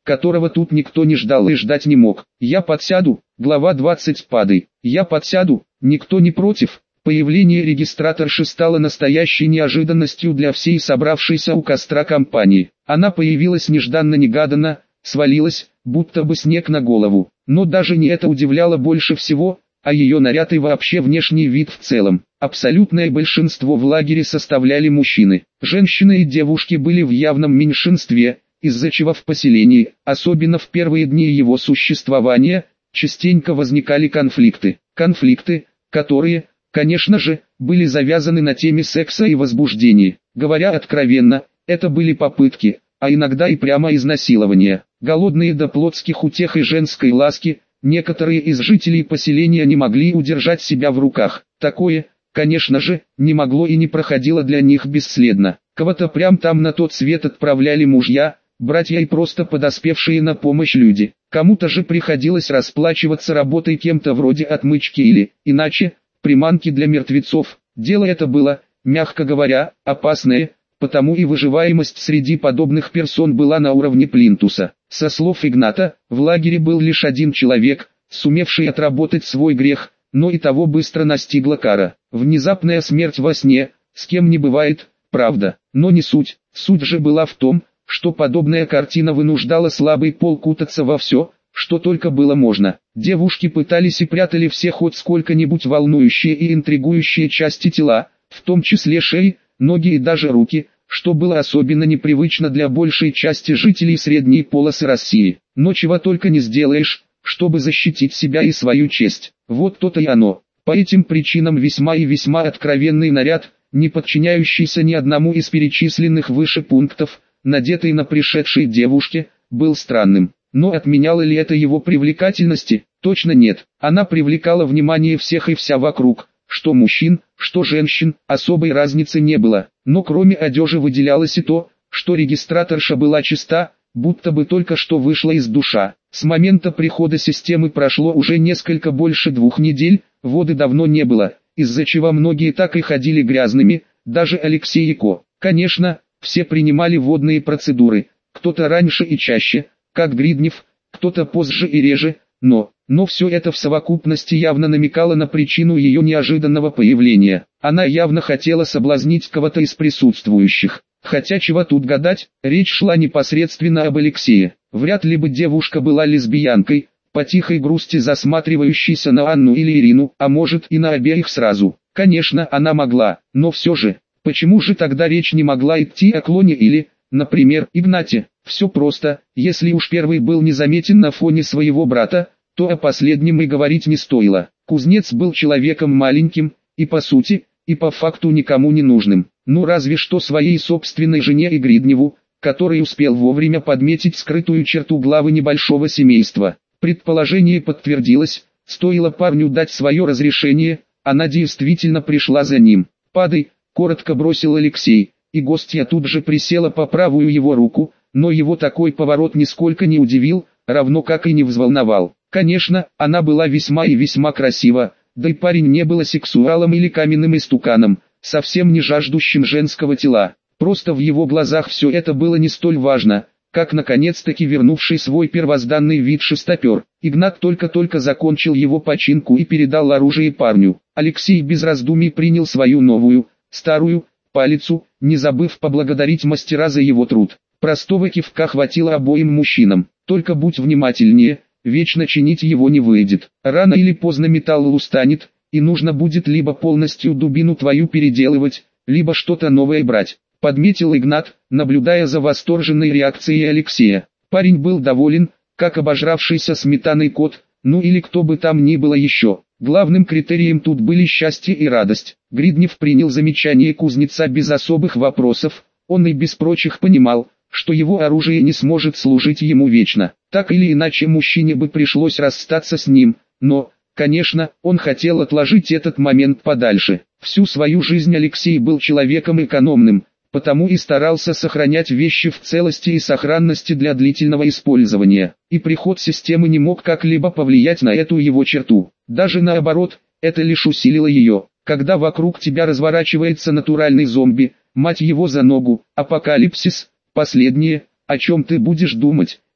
которого тут никто не ждал и ждать не мог. Я подсяду, глава двадцать падай. Я подсяду, никто не против. Появление регистраторши стало настоящей неожиданностью для всей собравшейся у костра компании. Она появилась нежданно-негаданно, свалилась, будто бы снег на голову. Но даже не это удивляло больше всего, а ее наряд и вообще внешний вид в целом. Абсолютное большинство в лагере составляли мужчины. Женщины и девушки были в явном меньшинстве, из-за чего в поселении, особенно в первые дни его существования, частенько возникали конфликты. Конфликты, которые, конечно же, были завязаны на теме секса и возбуждения. Говоря откровенно, это были попытки, а иногда и прямо изнасилования. Голодные до плотских утех и женской ласки, некоторые из жителей поселения не могли удержать себя в руках. Такое, конечно же, не могло и не проходило для них бесследно. Кого-то прям там на тот свет отправляли мужья, братья и просто подоспевшие на помощь люди. Кому-то же приходилось расплачиваться работой кем-то вроде отмычки или, иначе, приманки для мертвецов. Дело это было, мягко говоря, опасное, потому и выживаемость среди подобных персон была на уровне плинтуса. Со слов Игната, в лагере был лишь один человек, сумевший отработать свой грех, но и того быстро настигла кара. Внезапная смерть во сне, с кем не бывает, правда, но не суть. Суть же была в том, что подобная картина вынуждала слабый пол кутаться во все, что только было можно. Девушки пытались и прятали все хоть сколько-нибудь волнующие и интригующие части тела, в том числе шеи, ноги и даже руки, что было особенно непривычно для большей части жителей средней полосы России. Но чего только не сделаешь, чтобы защитить себя и свою честь. Вот то-то и оно. По этим причинам весьма и весьма откровенный наряд, не подчиняющийся ни одному из перечисленных выше пунктов, надетый на пришедшей девушке, был странным. Но отменяло ли это его привлекательности? Точно нет. Она привлекала внимание всех и вся вокруг. Что мужчин, что женщин, особой разницы не было. Но кроме одежи выделялось и то, что регистраторша была чиста, будто бы только что вышла из душа. С момента прихода системы прошло уже несколько больше двух недель, воды давно не было, из-за чего многие так и ходили грязными, даже Алексей и Ко. Конечно, все принимали водные процедуры, кто-то раньше и чаще, как Гриднев, кто-то позже и реже, но... Но все это в совокупности явно намекало на причину ее неожиданного появления. Она явно хотела соблазнить кого-то из присутствующих. Хотя чего тут гадать, речь шла непосредственно об Алексее. Вряд ли бы девушка была лесбиянкой, по тихой грусти засматривающейся на Анну или Ирину, а может и на обеих сразу. Конечно, она могла, но все же, почему же тогда речь не могла идти о клоне или, например, Игнате? Все просто, если уж первый был незаметен на фоне своего брата, то о последнем и говорить не стоило. Кузнец был человеком маленьким, и по сути, и по факту никому не нужным. Ну разве что своей собственной жене и Гридневу, который успел вовремя подметить скрытую черту главы небольшого семейства. Предположение подтвердилось, стоило парню дать свое разрешение, она действительно пришла за ним. «Падай», — коротко бросил Алексей, и гостья тут же присела по правую его руку, но его такой поворот нисколько не удивил, равно как и не взволновал. Конечно, она была весьма и весьма красива, да и парень не был сексуалом или каменным истуканом, совсем не жаждущим женского тела. Просто в его глазах все это было не столь важно, как наконец-таки вернувший свой первозданный вид шестопер. Игнат только-только закончил его починку и передал оружие парню. Алексей без раздумий принял свою новую, старую, палицу, не забыв поблагодарить мастера за его труд. Простого кивка хватило обоим мужчинам. Только будь внимательнее, вечно чинить его не выйдет. Рано или поздно металл устанет, и нужно будет либо полностью дубину твою переделывать, либо что-то новое брать. Подметил Игнат, наблюдая за восторженной реакцией Алексея. Парень был доволен, как обожравшийся сметаной кот, ну или кто бы там ни было еще. Главным критерием тут были счастье и радость. Гриднев принял замечание кузнеца без особых вопросов, он и без прочих понимал, что его оружие не сможет служить ему вечно. Так или иначе мужчине бы пришлось расстаться с ним, но, конечно, он хотел отложить этот момент подальше. Всю свою жизнь Алексей был человеком экономным, потому и старался сохранять вещи в целости и сохранности для длительного использования. И приход системы не мог как-либо повлиять на эту его черту. Даже наоборот, это лишь усилило ее. Когда вокруг тебя разворачивается натуральный зомби, мать его за ногу, апокалипсис, последнее, о чем ты будешь думать,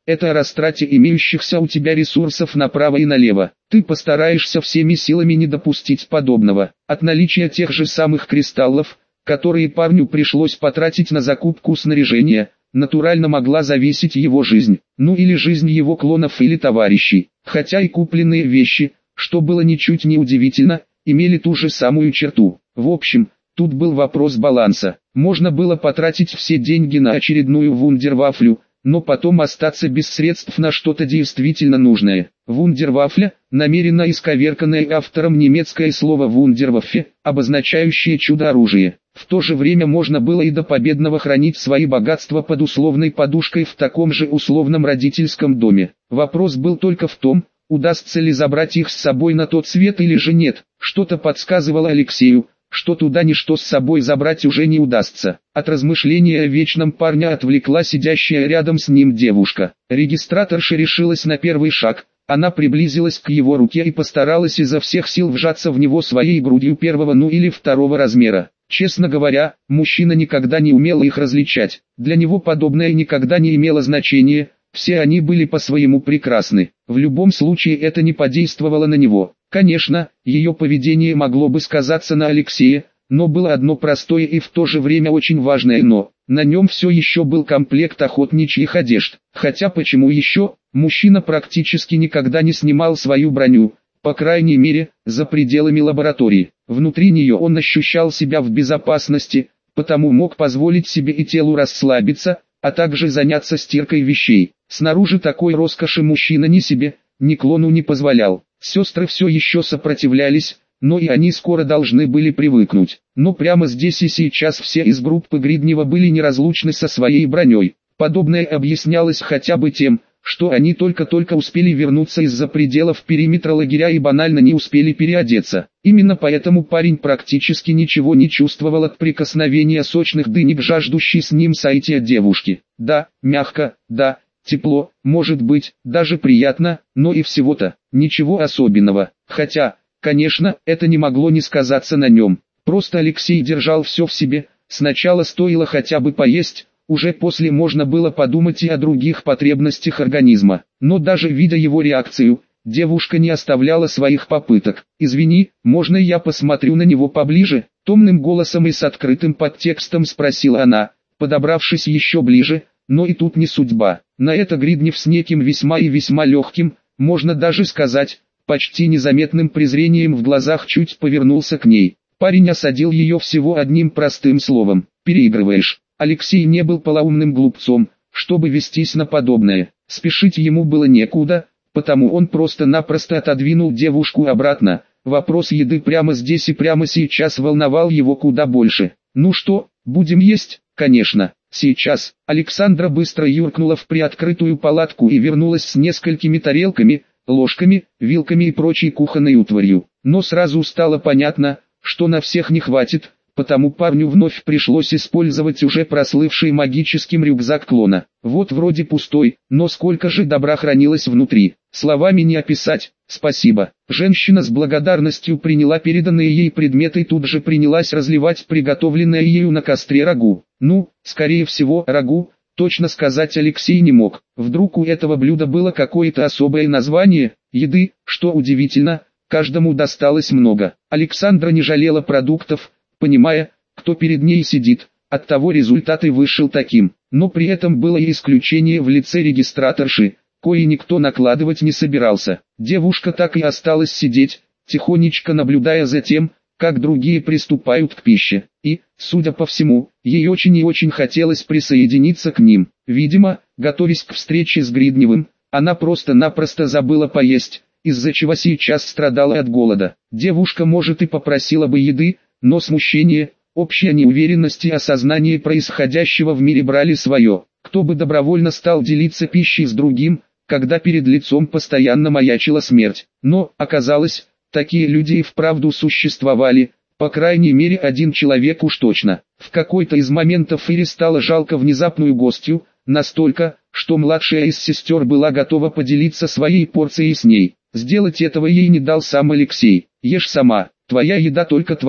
это о растрате имеющихся у тебя ресурсов направо и налево. Ты постараешься всеми силами не допустить подобного. От наличия тех же самых кристаллов, которые парню пришлось потратить на закупку снаряжения, натурально могла зависеть его жизнь, ну или жизнь его клонов или товарищей. Хотя и купленные вещи, что было ничуть не удивительно, имели ту же самую черту. В общем, тут был вопрос баланса. Можно было потратить все деньги на очередную вундервафлю, но потом остаться без средств на что-то действительно нужное. Вундервафля, намеренно исковерканное автором немецкое слово «вундерваффе», обозначающее чудо-оружие. В то же время можно было и до победного хранить свои богатства под условной подушкой в таком же условном родительском доме. Вопрос был только в том, удастся ли забрать их с собой на тот свет или же нет. Что-то подсказывало Алексею, что туда ничто с собой забрать уже не удастся. От размышления о вечном парня отвлекла сидящая рядом с ним девушка. Регистраторша решилась на первый шаг. Она приблизилась к его руке и постаралась изо всех сил вжаться в него своей грудью первого ну или второго размера. Честно говоря, мужчина никогда не умел их различать. Для него подобное никогда не имело значения. Все они были по-своему прекрасны. В любом случае это не подействовало на него. Конечно, ее поведение могло бы сказаться на Алексее, но было одно простое и в то же время очень важное «но». На нем все еще был комплект охотничьих одежд. Хотя почему еще, мужчина практически никогда не снимал свою броню, по крайней мере, за пределами лаборатории. Внутри нее он ощущал себя в безопасности, потому мог позволить себе и телу расслабиться, а также заняться стиркой вещей. Снаружи такой роскоши мужчина ни себе, ни клону не позволял. Сестры все еще сопротивлялись, но и они скоро должны были привыкнуть. Но прямо здесь и сейчас все из группы Гриднева были неразлучны со своей броней. Подобное объяснялось хотя бы тем, что они только-только успели вернуться из-за пределов периметра лагеря и банально не успели переодеться. Именно поэтому парень практически ничего не чувствовал от прикосновения сочных дынек жаждущей с ним сойти от девушки. Да, мягко, да, тепло, может быть, даже приятно, но и всего-то, ничего особенного. Хотя, конечно, это не могло не сказаться на нем. Просто Алексей держал все в себе, сначала стоило хотя бы поесть, уже после можно было подумать и о других потребностях организма. Но даже видя его реакцию, девушка не оставляла своих попыток. «Извини, можно я посмотрю на него поближе?» Томным голосом и с открытым подтекстом спросила она, подобравшись еще ближе, но и тут не судьба. На это Гриднев с неким весьма и весьма легким, можно даже сказать, почти незаметным презрением в глазах чуть повернулся к ней. Парень осадил ее всего одним простым словом: «Переигрываешь». Алексей не был полоумным глупцом, чтобы вестись на подобное. Спешить ему было некуда, потому он просто-напросто отодвинул девушку обратно. Вопрос еды прямо здесь и прямо сейчас волновал его куда больше. «Ну что, будем есть?» «Конечно, сейчас». Александра быстро юркнула в приоткрытую палатку и вернулась с несколькими тарелками, ложками, вилками и прочей кухонной утварью. Но сразу стало понятно, что на всех не хватит, потому парню вновь пришлось использовать уже прослывший магическим рюкзак клона. Вот вроде пустой, но сколько же добра хранилось внутри, словами не описать. «Спасибо». Женщина с благодарностью приняла переданные ей предметы и тут же принялась разливать приготовленное ею на костре рагу. Ну, скорее всего, рагу, точно сказать Алексей не мог. Вдруг у этого блюда было какое-то особое название, еды, что удивительно, каждому досталось много. Александра не жалела продуктов, понимая, кто перед ней сидит, оттого результат и вышел таким. Но при этом было и исключение в лице регистраторши, кое никто накладывать не собирался. Девушка так и осталась сидеть, тихонечко наблюдая за тем, как другие приступают к пище. И, судя по всему, ей очень и очень хотелось присоединиться к ним. Видимо, готовясь к встрече с Гридневым, она просто-напросто забыла поесть, из-за чего сейчас страдала от голода. Девушка, может, и попросила бы еды, но смущение, общая неуверенность и осознание происходящего в мире брали свое. Кто бы добровольно стал делиться пищей с другим, когда перед лицом постоянно маячила смерть? Но, оказалось, такие люди и вправду существовали, по крайней мере один человек уж точно. В какой-то из моментов Ире стало жалко внезапную гостью, настолько, что младшая из сестер была готова поделиться своей порцией с ней. Сделать этого ей не дал сам Алексей. «Ешь сама, твоя еда только твоя».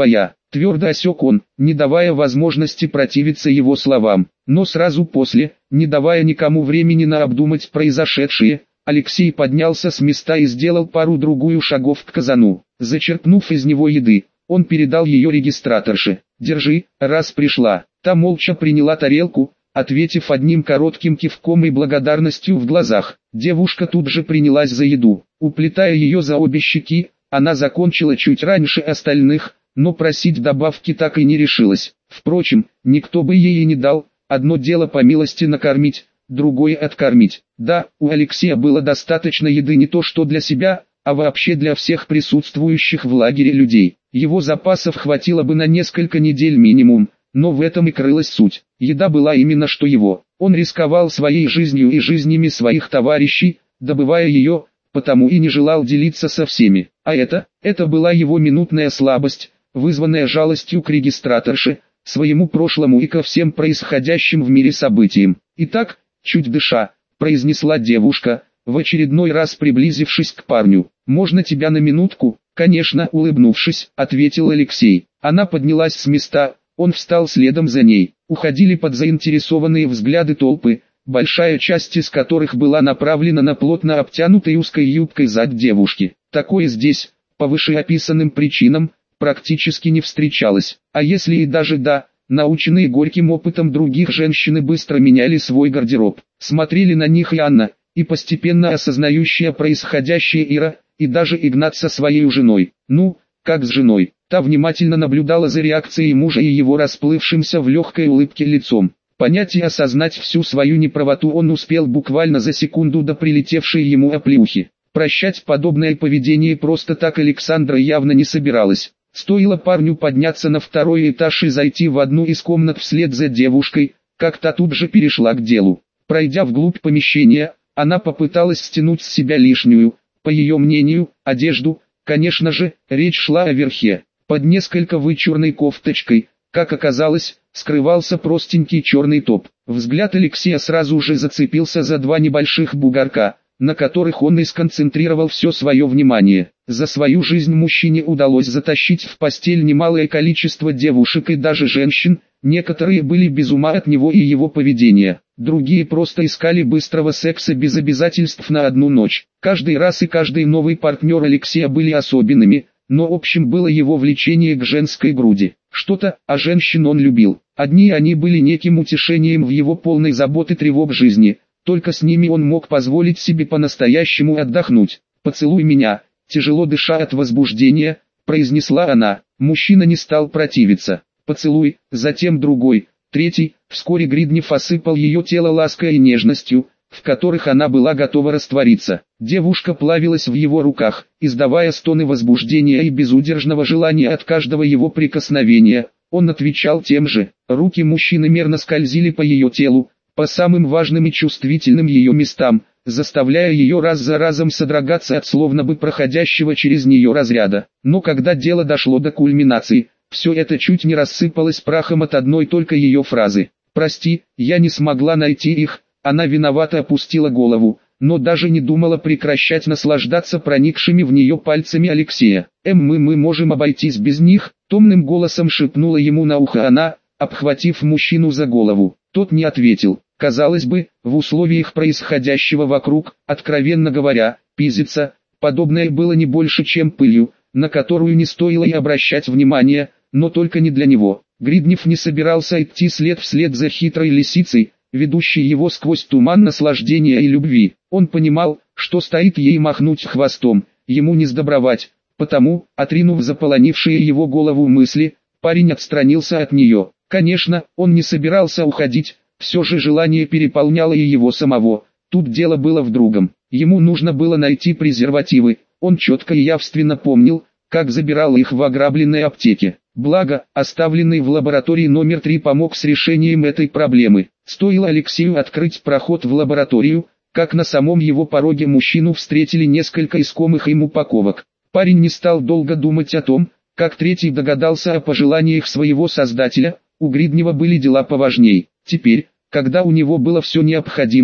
Твердо осек он, не давая возможности противиться его словам. Но сразу после, не давая никому времени на обдумать произошедшее, Алексей поднялся с места и сделал пару-другую шагов к казану. Зачерпнув из него еды, он передал ее регистраторше. «Держи, раз пришла». Та молча приняла тарелку, ответив одним коротким кивком и благодарностью в глазах. Девушка тут же принялась за еду. Уплетая ее за обе щеки, она закончила чуть раньше остальных, но просить добавки так и не решилась. Впрочем, никто бы ей и не дал. Одно дело по милости накормить, другое откормить. Да, у Алексея было достаточно еды не то что для себя, а вообще для всех присутствующих в лагере людей. Его запасов хватило бы на несколько недель минимум, но в этом и крылась суть. Еда была именно что его. Он рисковал своей жизнью и жизнями своих товарищей, добывая ее, потому и не желал делиться со всеми. А это, это была его минутная слабость, вызванная жалостью к регистраторше, своему прошлому и ко всем происходящим в мире событиям. «Итак, чуть дыша», — произнесла девушка, в очередной раз приблизившись к парню. «Можно тебя на минутку?» «Конечно», — улыбнувшись, ответил Алексей. Она поднялась с места, он встал следом за ней. Уходили под заинтересованные взгляды толпы, большая часть из которых была направлена на плотно обтянутой узкой юбкой зад девушки. Такое здесь, по вышеописанным причинам, практически не встречалось. А если и даже да, наученные горьким опытом других женщины быстро меняли свой гардероб. Смотрели на них и Анна, и постепенно осознающая происходящее Ира, и даже Игнат со своей женой. Ну, как с женой. Та внимательно наблюдала за реакцией мужа и его расплывшимся в легкой улыбке лицом. Понять и осознать всю свою неправоту он успел буквально за секунду до прилетевшей ему оплеухи. Прощать подобное поведение просто так Александра явно не собиралась. Стоило парню подняться на второй этаж и зайти в одну из комнат вслед за девушкой, как та тут же перешла к делу. Пройдя вглубь помещения, она попыталась стянуть с себя лишнюю, по ее мнению, одежду. Конечно же, речь шла о верхе. Под несколько вычурной кофточкой, как оказалось, скрывался простенький черный топ. Взгляд Алексея сразу же зацепился за два небольших бугорка, на которых он и сконцентрировал все свое внимание. За свою жизнь мужчине удалось затащить в постель немалое количество девушек и даже женщин, некоторые были без ума от него и его поведения, другие просто искали быстрого секса без обязательств на одну ночь. Каждый раз и каждый новый партнер Алексея были особенными, но общим было его влечение к женской груди. Что-то, а женщин он любил. Одни они были неким утешением в его полной заботы тревог жизни. Только с ними он мог позволить себе по-настоящему отдохнуть. «Поцелуй меня», тяжело дыша от возбуждения, произнесла она. Мужчина не стал противиться. Поцелуй, затем другой, третий. Вскоре Гриднев осыпал ее тело лаской и нежностью, в которых она была готова раствориться. Девушка плавилась в его руках, издавая стоны возбуждения и безудержного желания от каждого его прикосновения. Он отвечал тем же. Руки мужчины мерно скользили по ее телу, по самым важным и чувствительным ее местам, заставляя ее раз за разом содрогаться от словно бы проходящего через нее разряда. Но когда дело дошло до кульминации, все это чуть не рассыпалось прахом от одной только ее фразы. «Прости, я не смогла найти их». Она виновато опустила голову, но даже не думала прекращать наслаждаться проникшими в нее пальцами Алексея. «Эм, мы, мы можем обойтись без них», — томным голосом шепнула ему на ухо она, обхватив мужчину за голову. Тот не ответил. Казалось бы, в условиях происходящего вокруг, откровенно говоря, пиздиться, подобное было не больше чем пылью, на которую не стоило и обращать внимания, но только не для него. Гриднев не собирался идти след вслед за хитрой лисицей, ведущей его сквозь туман наслаждения и любви. Он понимал, что стоит ей махнуть хвостом, ему не сдобровать, потому, отринув заполонившие его голову мысли, парень отстранился от нее. Конечно, он не собирался уходить, все же желание переполняло и его самого. Тут дело было в другом. Ему нужно было найти презервативы, он четко и явственно помнил, как забирал их в ограбленной аптеке. Благо, оставленный в лаборатории номер три помог с решением этой проблемы. Стоило Алексею открыть проход в лабораторию, как на самом его пороге мужчину встретили несколько искомых им упаковок. Парень не стал долго думать о том, как третий догадался о пожеланиях своего создателя, у Гриднева были дела поважней. Теперь, когда у него было все необходимое,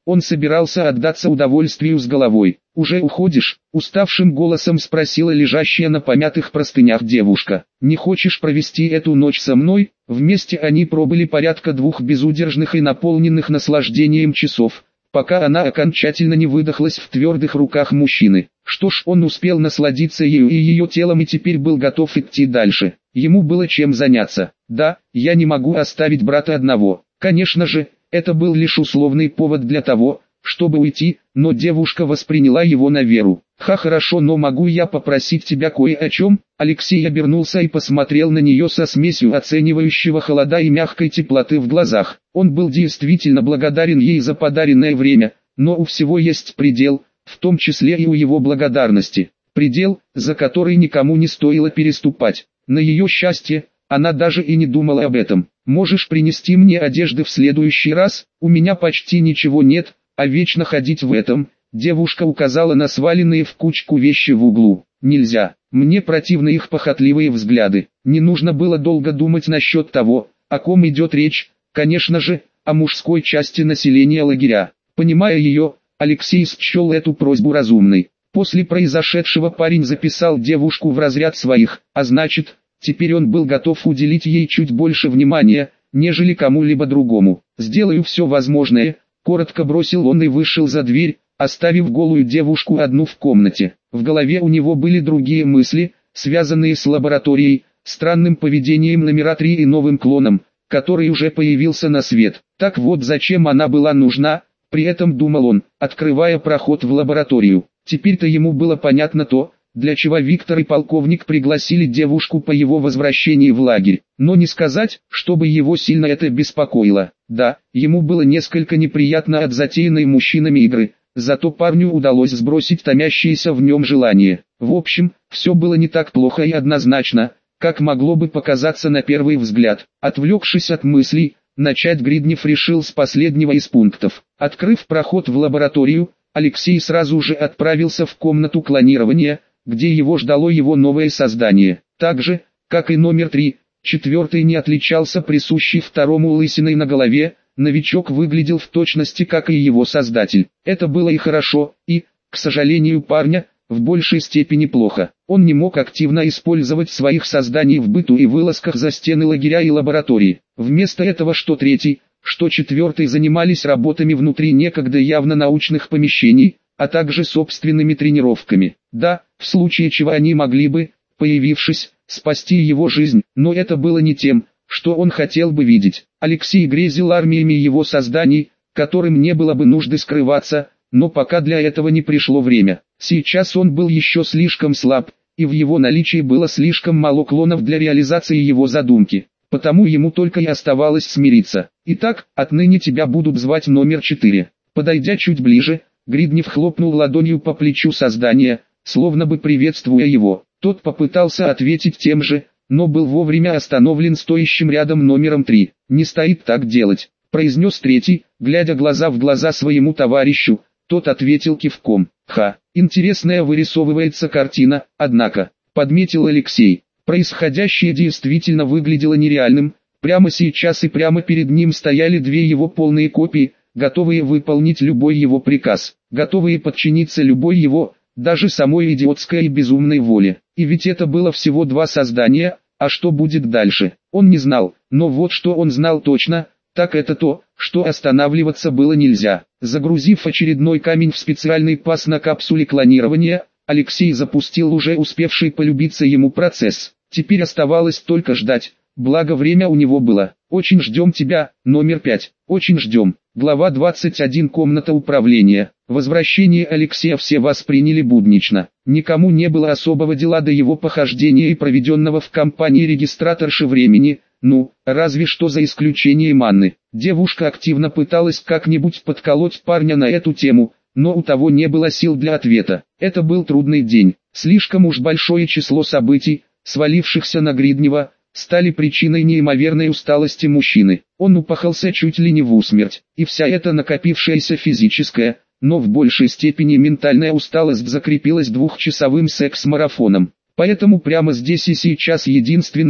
Он собирался отдаться удовольствию с головой. «Уже уходишь?» — уставшим голосом спросила лежащая на помятых простынях девушка. «Не хочешь провести эту ночь со мной?» Вместе они пробыли порядка двух безудержных и наполненных наслаждением часов, пока она окончательно не выдохлась в твердых руках мужчины. Что ж, он успел насладиться ею и ее телом и теперь был готов идти дальше. Ему было чем заняться. «Да, я не могу оставить брата одного». Конечно же, это был лишь условный повод для того, чтобы уйти, но девушка восприняла его на веру. «Ха, хорошо, но могу я попросить тебя кое о чем?» Алексей обернулся и посмотрел на нее со смесью оценивающего холода и мягкой теплоты в глазах. Он был действительно благодарен ей за подаренное время, но у всего есть предел, в том числе и у его благодарности. Предел, за который никому не стоило переступать. На ее счастье, она даже и не думала об этом. «Можешь принести мне одежды в следующий раз? У меня почти ничего нет, а вечно ходить в этом». Девушка указала на сваленные в кучку вещи в углу. «Нельзя, мне противны их похотливые взгляды». Не нужно было долго думать насчет того, о ком идет речь, конечно же, о мужской части населения лагеря. Понимая ее, Алексей счел эту просьбу разумной. После произошедшего парень записал девушку в разряд своих, а значит, теперь он был готов уделить ей чуть больше внимания, нежели кому-либо другому. «Сделаю все возможное», — коротко бросил он и вышел за дверь, оставив голую девушку одну в комнате. В голове у него были другие мысли, связанные с лабораторией, странным поведением номера три и новым клоном, который уже появился на свет. Так вот зачем она была нужна, при этом думал он, открывая проход в лабораторию. Теперь-то ему было понятно то, для чего Виктор и полковник пригласили девушку по его возвращении в лагерь. Но не сказать, чтобы его сильно это беспокоило. Да, ему было несколько неприятно от затеянной мужчинами игры, зато парню удалось сбросить томящееся в нем желание. В общем, все было не так плохо и однозначно, как могло бы показаться на первый взгляд. Отвлекшись от мыслей, начать Гриднев решил с последнего из пунктов. Открыв проход в лабораторию, Алексей сразу же отправился в комнату клонирования, где его ждало его новое создание. Так же, как и номер три, четвертый не отличался присущей второму лысиной на голове, новичок выглядел в точности как и его создатель. Это было и хорошо, и, к сожалению парня, в большей степени плохо. Он не мог активно использовать своих созданий в быту и вылазках за стены лагеря и лаборатории. Вместо этого что третий, что четвертый занимались работами внутри некогда явно научных помещений, а также собственными тренировками. Да, в случае чего они могли бы, появившись, спасти его жизнь, но это было не тем, что он хотел бы видеть. Алексей грезил армиями его созданий, которым не было бы нужды скрываться, но пока для этого не пришло время. Сейчас он был еще слишком слаб, и в его наличии было слишком мало клонов для реализации его задумки. Потому ему только и оставалось смириться. «Итак, отныне тебя будут звать номер четыре». Подойдя чуть ближе, Гриднев хлопнул ладонью по плечу создания, словно бы приветствуя его. Тот попытался ответить тем же, но был вовремя остановлен стоящим рядом номером три. «Не стоит так делать», — произнес третий, глядя глаза в глаза своему товарищу. Тот ответил кивком. «Ха, интересная вырисовывается картина, однако», — подметил Алексей. Происходящее действительно выглядело нереальным. Прямо сейчас и прямо перед ним стояли две его полные копии, готовые выполнить любой его приказ, готовые подчиниться любой его, даже самой идиотской и безумной воле. И ведь это было всего два создания, а что будет дальше, он не знал, но вот что он знал точно, так это то, что останавливаться было нельзя. Загрузив очередной камень в специальный паз на капсуле клонирования, Алексей запустил уже успевший полюбиться ему процесс. Теперь оставалось только ждать, благо время у него было. «Очень ждем тебя, номер пять, очень ждем». Глава двадцать один. Комната управления. Возвращение Алексея все восприняли буднично. Никому не было особого дела до его похождения и проведенного в компании регистраторши времени, ну, разве что за исключением Анны. Девушка активно пыталась как-нибудь подколоть парня на эту тему, но у того не было сил для ответа. Это был трудный день. Слишком уж большое число событий, свалившихся на Гриднева, стали причиной неимоверной усталости мужчины. Он упахался чуть ли не в усмерть, и вся эта накопившаяся физическая, но в большей степени ментальная усталость закрепилась двухчасовым секс-марафоном. Поэтому прямо здесь и сейчас единственное,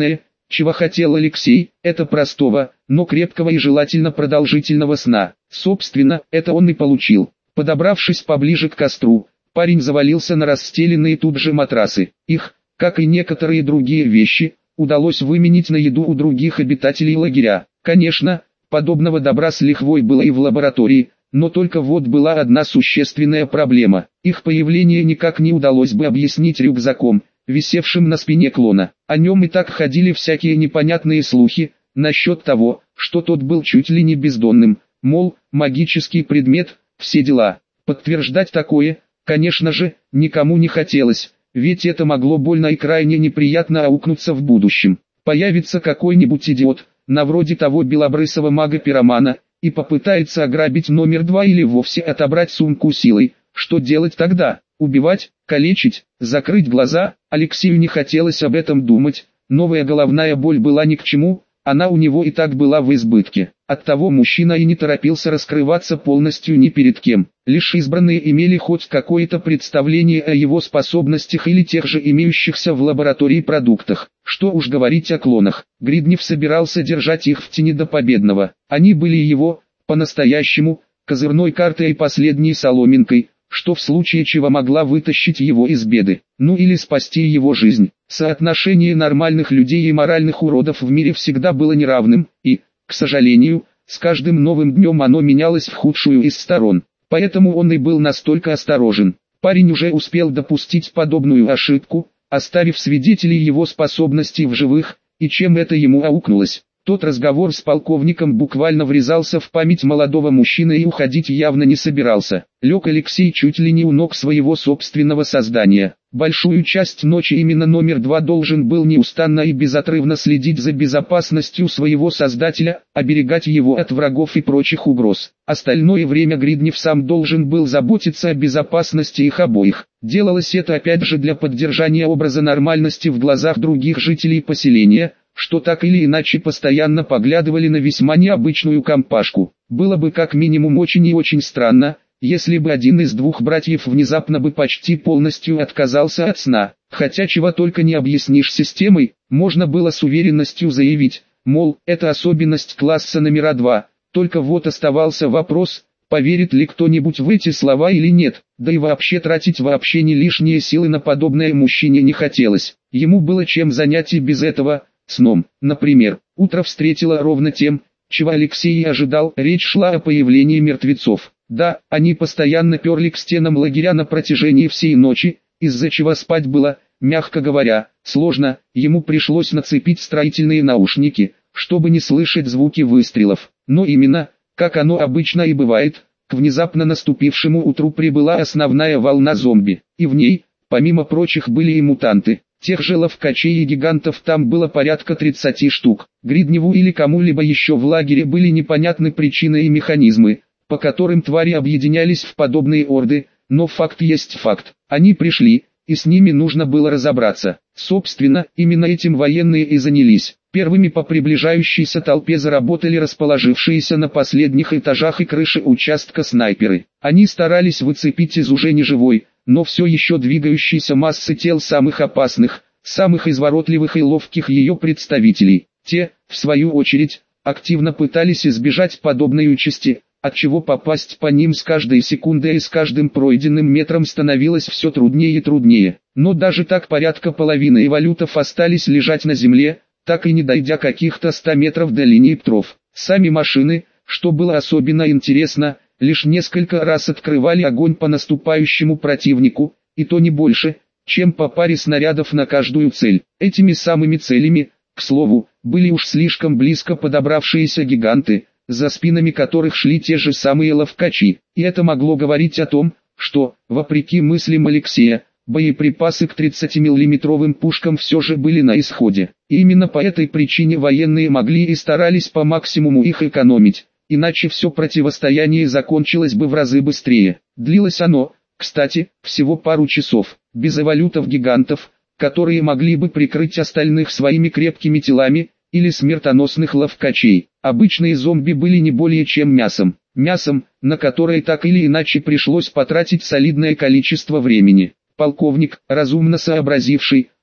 Чего хотел Алексей, это простого, но крепкого и желательно продолжительного сна. Собственно, это он и получил. Подобравшись поближе к костру, парень завалился на расстеленные тут же матрасы. Их, как и некоторые другие вещи, удалось выменить на еду у других обитателей лагеря. Конечно, подобного добра с лихвой было и в лаборатории, но только вот была одна существенная проблема. Их появление никак не удалось бы объяснить рюкзаком, висевшим на спине клона. О нем и так ходили всякие непонятные слухи, насчет того, что тот был чуть ли не бездонным, мол, магический предмет, все дела. Подтверждать такое, конечно же, никому не хотелось, ведь это могло больно и крайне неприятно аукнуться в будущем. Появится какой-нибудь идиот, на вроде того белобрысого мага-пиромана, и попытается ограбить номер два или вовсе отобрать сумку силой. Что делать тогда? Убивать, калечить, закрыть глаза? Алексею не хотелось об этом думать, новая головная боль была ни к чему, она у него и так была в избытке. Оттого мужчина и не торопился раскрываться полностью ни перед кем. Лишь избранные имели хоть какое-то представление о его способностях или тех же имеющихся в лаборатории продуктах. Что уж говорить о клонах, Гриднев собирался держать их в тени до победного. Они были его, по-настоящему, козырной картой и последней соломинкой, что в случае чего могла вытащить его из беды, ну или спасти его жизнь. Соотношение нормальных людей и моральных уродов в мире всегда было неравным, и, к сожалению, с каждым новым днем оно менялось в худшую из сторон. Поэтому он и был настолько осторожен. Парень уже успел допустить подобную ошибку, оставив свидетелей его способностей в живых, и чем это ему аукнулось. Тот разговор с полковником буквально врезался в память молодого мужчины и уходить явно не собирался. Лег Алексей чуть ли не у ног своего собственного создания. Большую часть ночи именно номер два должен был неустанно и безотрывно следить за безопасностью своего создателя, оберегать его от врагов и прочих угроз. Остальное время Гриднев сам должен был заботиться о безопасности их обоих. Делалось это опять же для поддержания образа нормальности в глазах других жителей поселения, что так или иначе постоянно поглядывали на весьма необычную компашку. Было бы как минимум очень и очень странно, если бы один из двух братьев внезапно бы почти полностью отказался от сна. Хотя чего только не объяснишь системой, можно было с уверенностью заявить, мол, это особенность класса номера два. Только вот оставался вопрос, поверит ли кто-нибудь в эти слова или нет, да и вообще тратить вообще не лишние силы на подобное мужчине не хотелось. Ему было чем занять и без этого. Сном, например, утро встретило ровно тем, чего Алексей и ожидал. Речь шла о появлении мертвецов. Да, они постоянно перли к стенам лагеря на протяжении всей ночи, из-за чего спать было, мягко говоря, сложно. Ему пришлось нацепить строительные наушники, чтобы не слышать звуки выстрелов. Но именно, как оно обычно и бывает, к внезапно наступившему утру прибыла основная волна зомби, и в ней, помимо прочих, были и мутанты. Тех же ловкачей и гигантов там было порядка тридцати штук. Гридневу или кому-либо еще в лагере были непонятны причины и механизмы, по которым твари объединялись в подобные орды, но факт есть факт. Они пришли, и с ними нужно было разобраться. Собственно, именно этим военные и занялись. Первыми по приближающейся толпе заработали расположившиеся на последних этажах и крыше участка снайперы. Они старались выцепить из уже неживой, но все еще двигающейся массы тел самых опасных, самых изворотливых и ловких ее представителей. Те, в свою очередь, активно пытались избежать подобной участи, отчего попасть по ним с каждой секундой и с каждым пройденным метром становилось все труднее и труднее. Но даже так порядка половины эволютов остались лежать на земле, так и не дойдя каких-то ста метров до линии птров. Сами машины, что было особенно интересно, лишь несколько раз открывали огонь по наступающему противнику, и то не больше, чем по паре снарядов на каждую цель. Этими самыми целями, к слову, были уж слишком близко подобравшиеся гиганты, за спинами которых шли те же самые ловкачи. И это могло говорить о том, что, вопреки мыслям Алексея, боеприпасы к тридцатимиллиметровым пушкам все же были на исходе. И именно по этой причине военные могли и старались по максимуму их экономить. Иначе все противостояние закончилось бы в разы быстрее. Длилось оно, кстати, всего пару часов, без эволютов-гигантов, которые могли бы прикрыть остальных своими крепкими телами, или смертоносных ловкачей. Обычные зомби были не более чем мясом. Мясом, на которое так или иначе пришлось потратить солидное количество времени. Полковник, разумно сообразивший,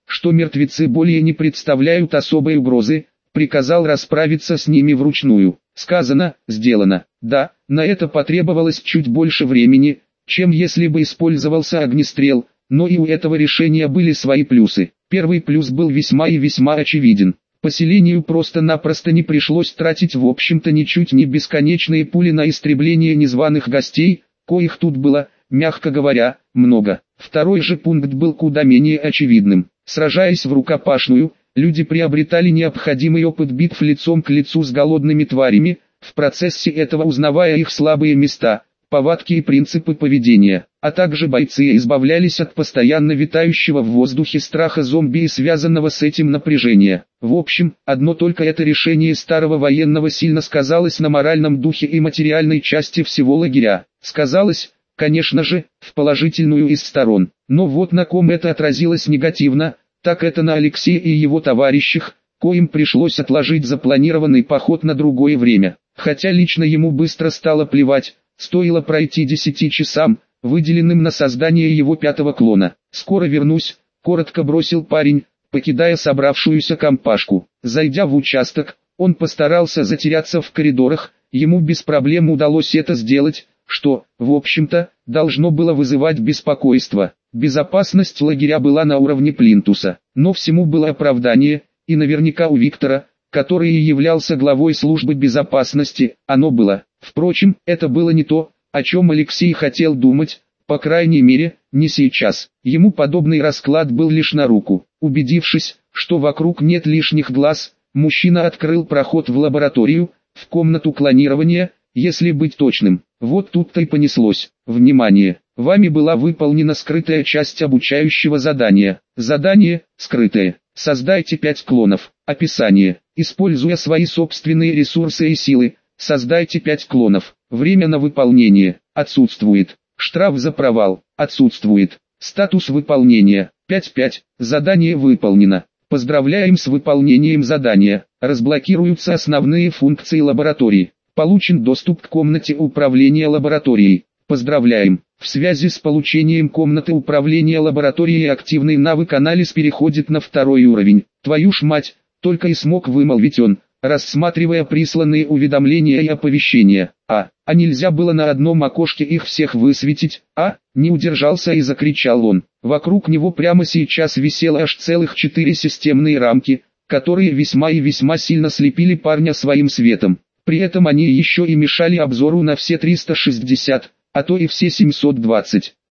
что мертвецы более не представляют особой угрозы, приказал расправиться с ними вручную. Сказано, сделано. Да, на это потребовалось чуть больше времени, чем если бы использовался огнестрел, но и у этого решения были свои плюсы. Первый плюс был весьма и весьма очевиден. Поселению просто-напросто не пришлось тратить в общем-то ничуть не бесконечные пули на истребление незваных гостей, коих тут было, мягко говоря, много. Второй же пункт был куда менее очевидным. Сражаясь в рукопашную, люди приобретали необходимый опыт битв лицом к лицу с голодными тварями, в процессе этого узнавая их слабые места, повадки и принципы поведения, а также бойцы избавлялись от постоянно витающего в воздухе страха зомби и связанного с этим напряжения. В общем, одно только это решение старого военного сильно сказалось на моральном духе и материальной части всего лагеря. Сказалось, конечно же, в положительную из сторон. Но вот на ком это отразилось негативно, так это на Алексее и его товарищах, коим пришлось отложить запланированный поход на другое время. Хотя лично ему быстро стало плевать, стоило пройти десяти часам, выделенным на создание его пятого клона. «Скоро вернусь», — коротко бросил парень, покидая собравшуюся компашку. Зайдя в участок, он постарался затеряться в коридорах, ему без проблем удалось это сделать, что, в общем-то, должно было вызывать беспокойство. Безопасность лагеря была на уровне плинтуса, но всему было оправдание, и наверняка у Виктора, который и являлся главой службы безопасности, оно было. Впрочем, это было не то, о чем Алексей хотел думать, по крайней мере, не сейчас. Ему подобный расклад был лишь на руку. Убедившись, что вокруг нет лишних глаз, мужчина открыл проход в лабораторию, в комнату клонирования, если быть точным. Вот тут-то и понеслось. Внимание! Вами была выполнена скрытая часть обучающего задания. Задание скрытое. Создайте пять клонов. Описание. Используя свои собственные ресурсы и силы, создайте пять клонов. Время на выполнение отсутствует. Штраф за провал отсутствует. Статус выполнения пять пять. Задание выполнено. Поздравляем с выполнением задания. Разблокируются основные функции лаборатории. Получен доступ к комнате управления лабораторией. Поздравляем! В связи с получением комнаты управления лабораторией активный навык анализ переходит на второй уровень. Твою ж мать, только и смог вымолвить он, рассматривая присланные уведомления и оповещения. А, а нельзя было на одном окошке их всех высветить? А, не удержался и закричал он. Вокруг него прямо сейчас висело аж целых четыре системные рамки, которые весьма и весьма сильно слепили парня своим светом. При этом они еще и мешали обзору на все триста шестьдесят, а то и все семьсот двадцать.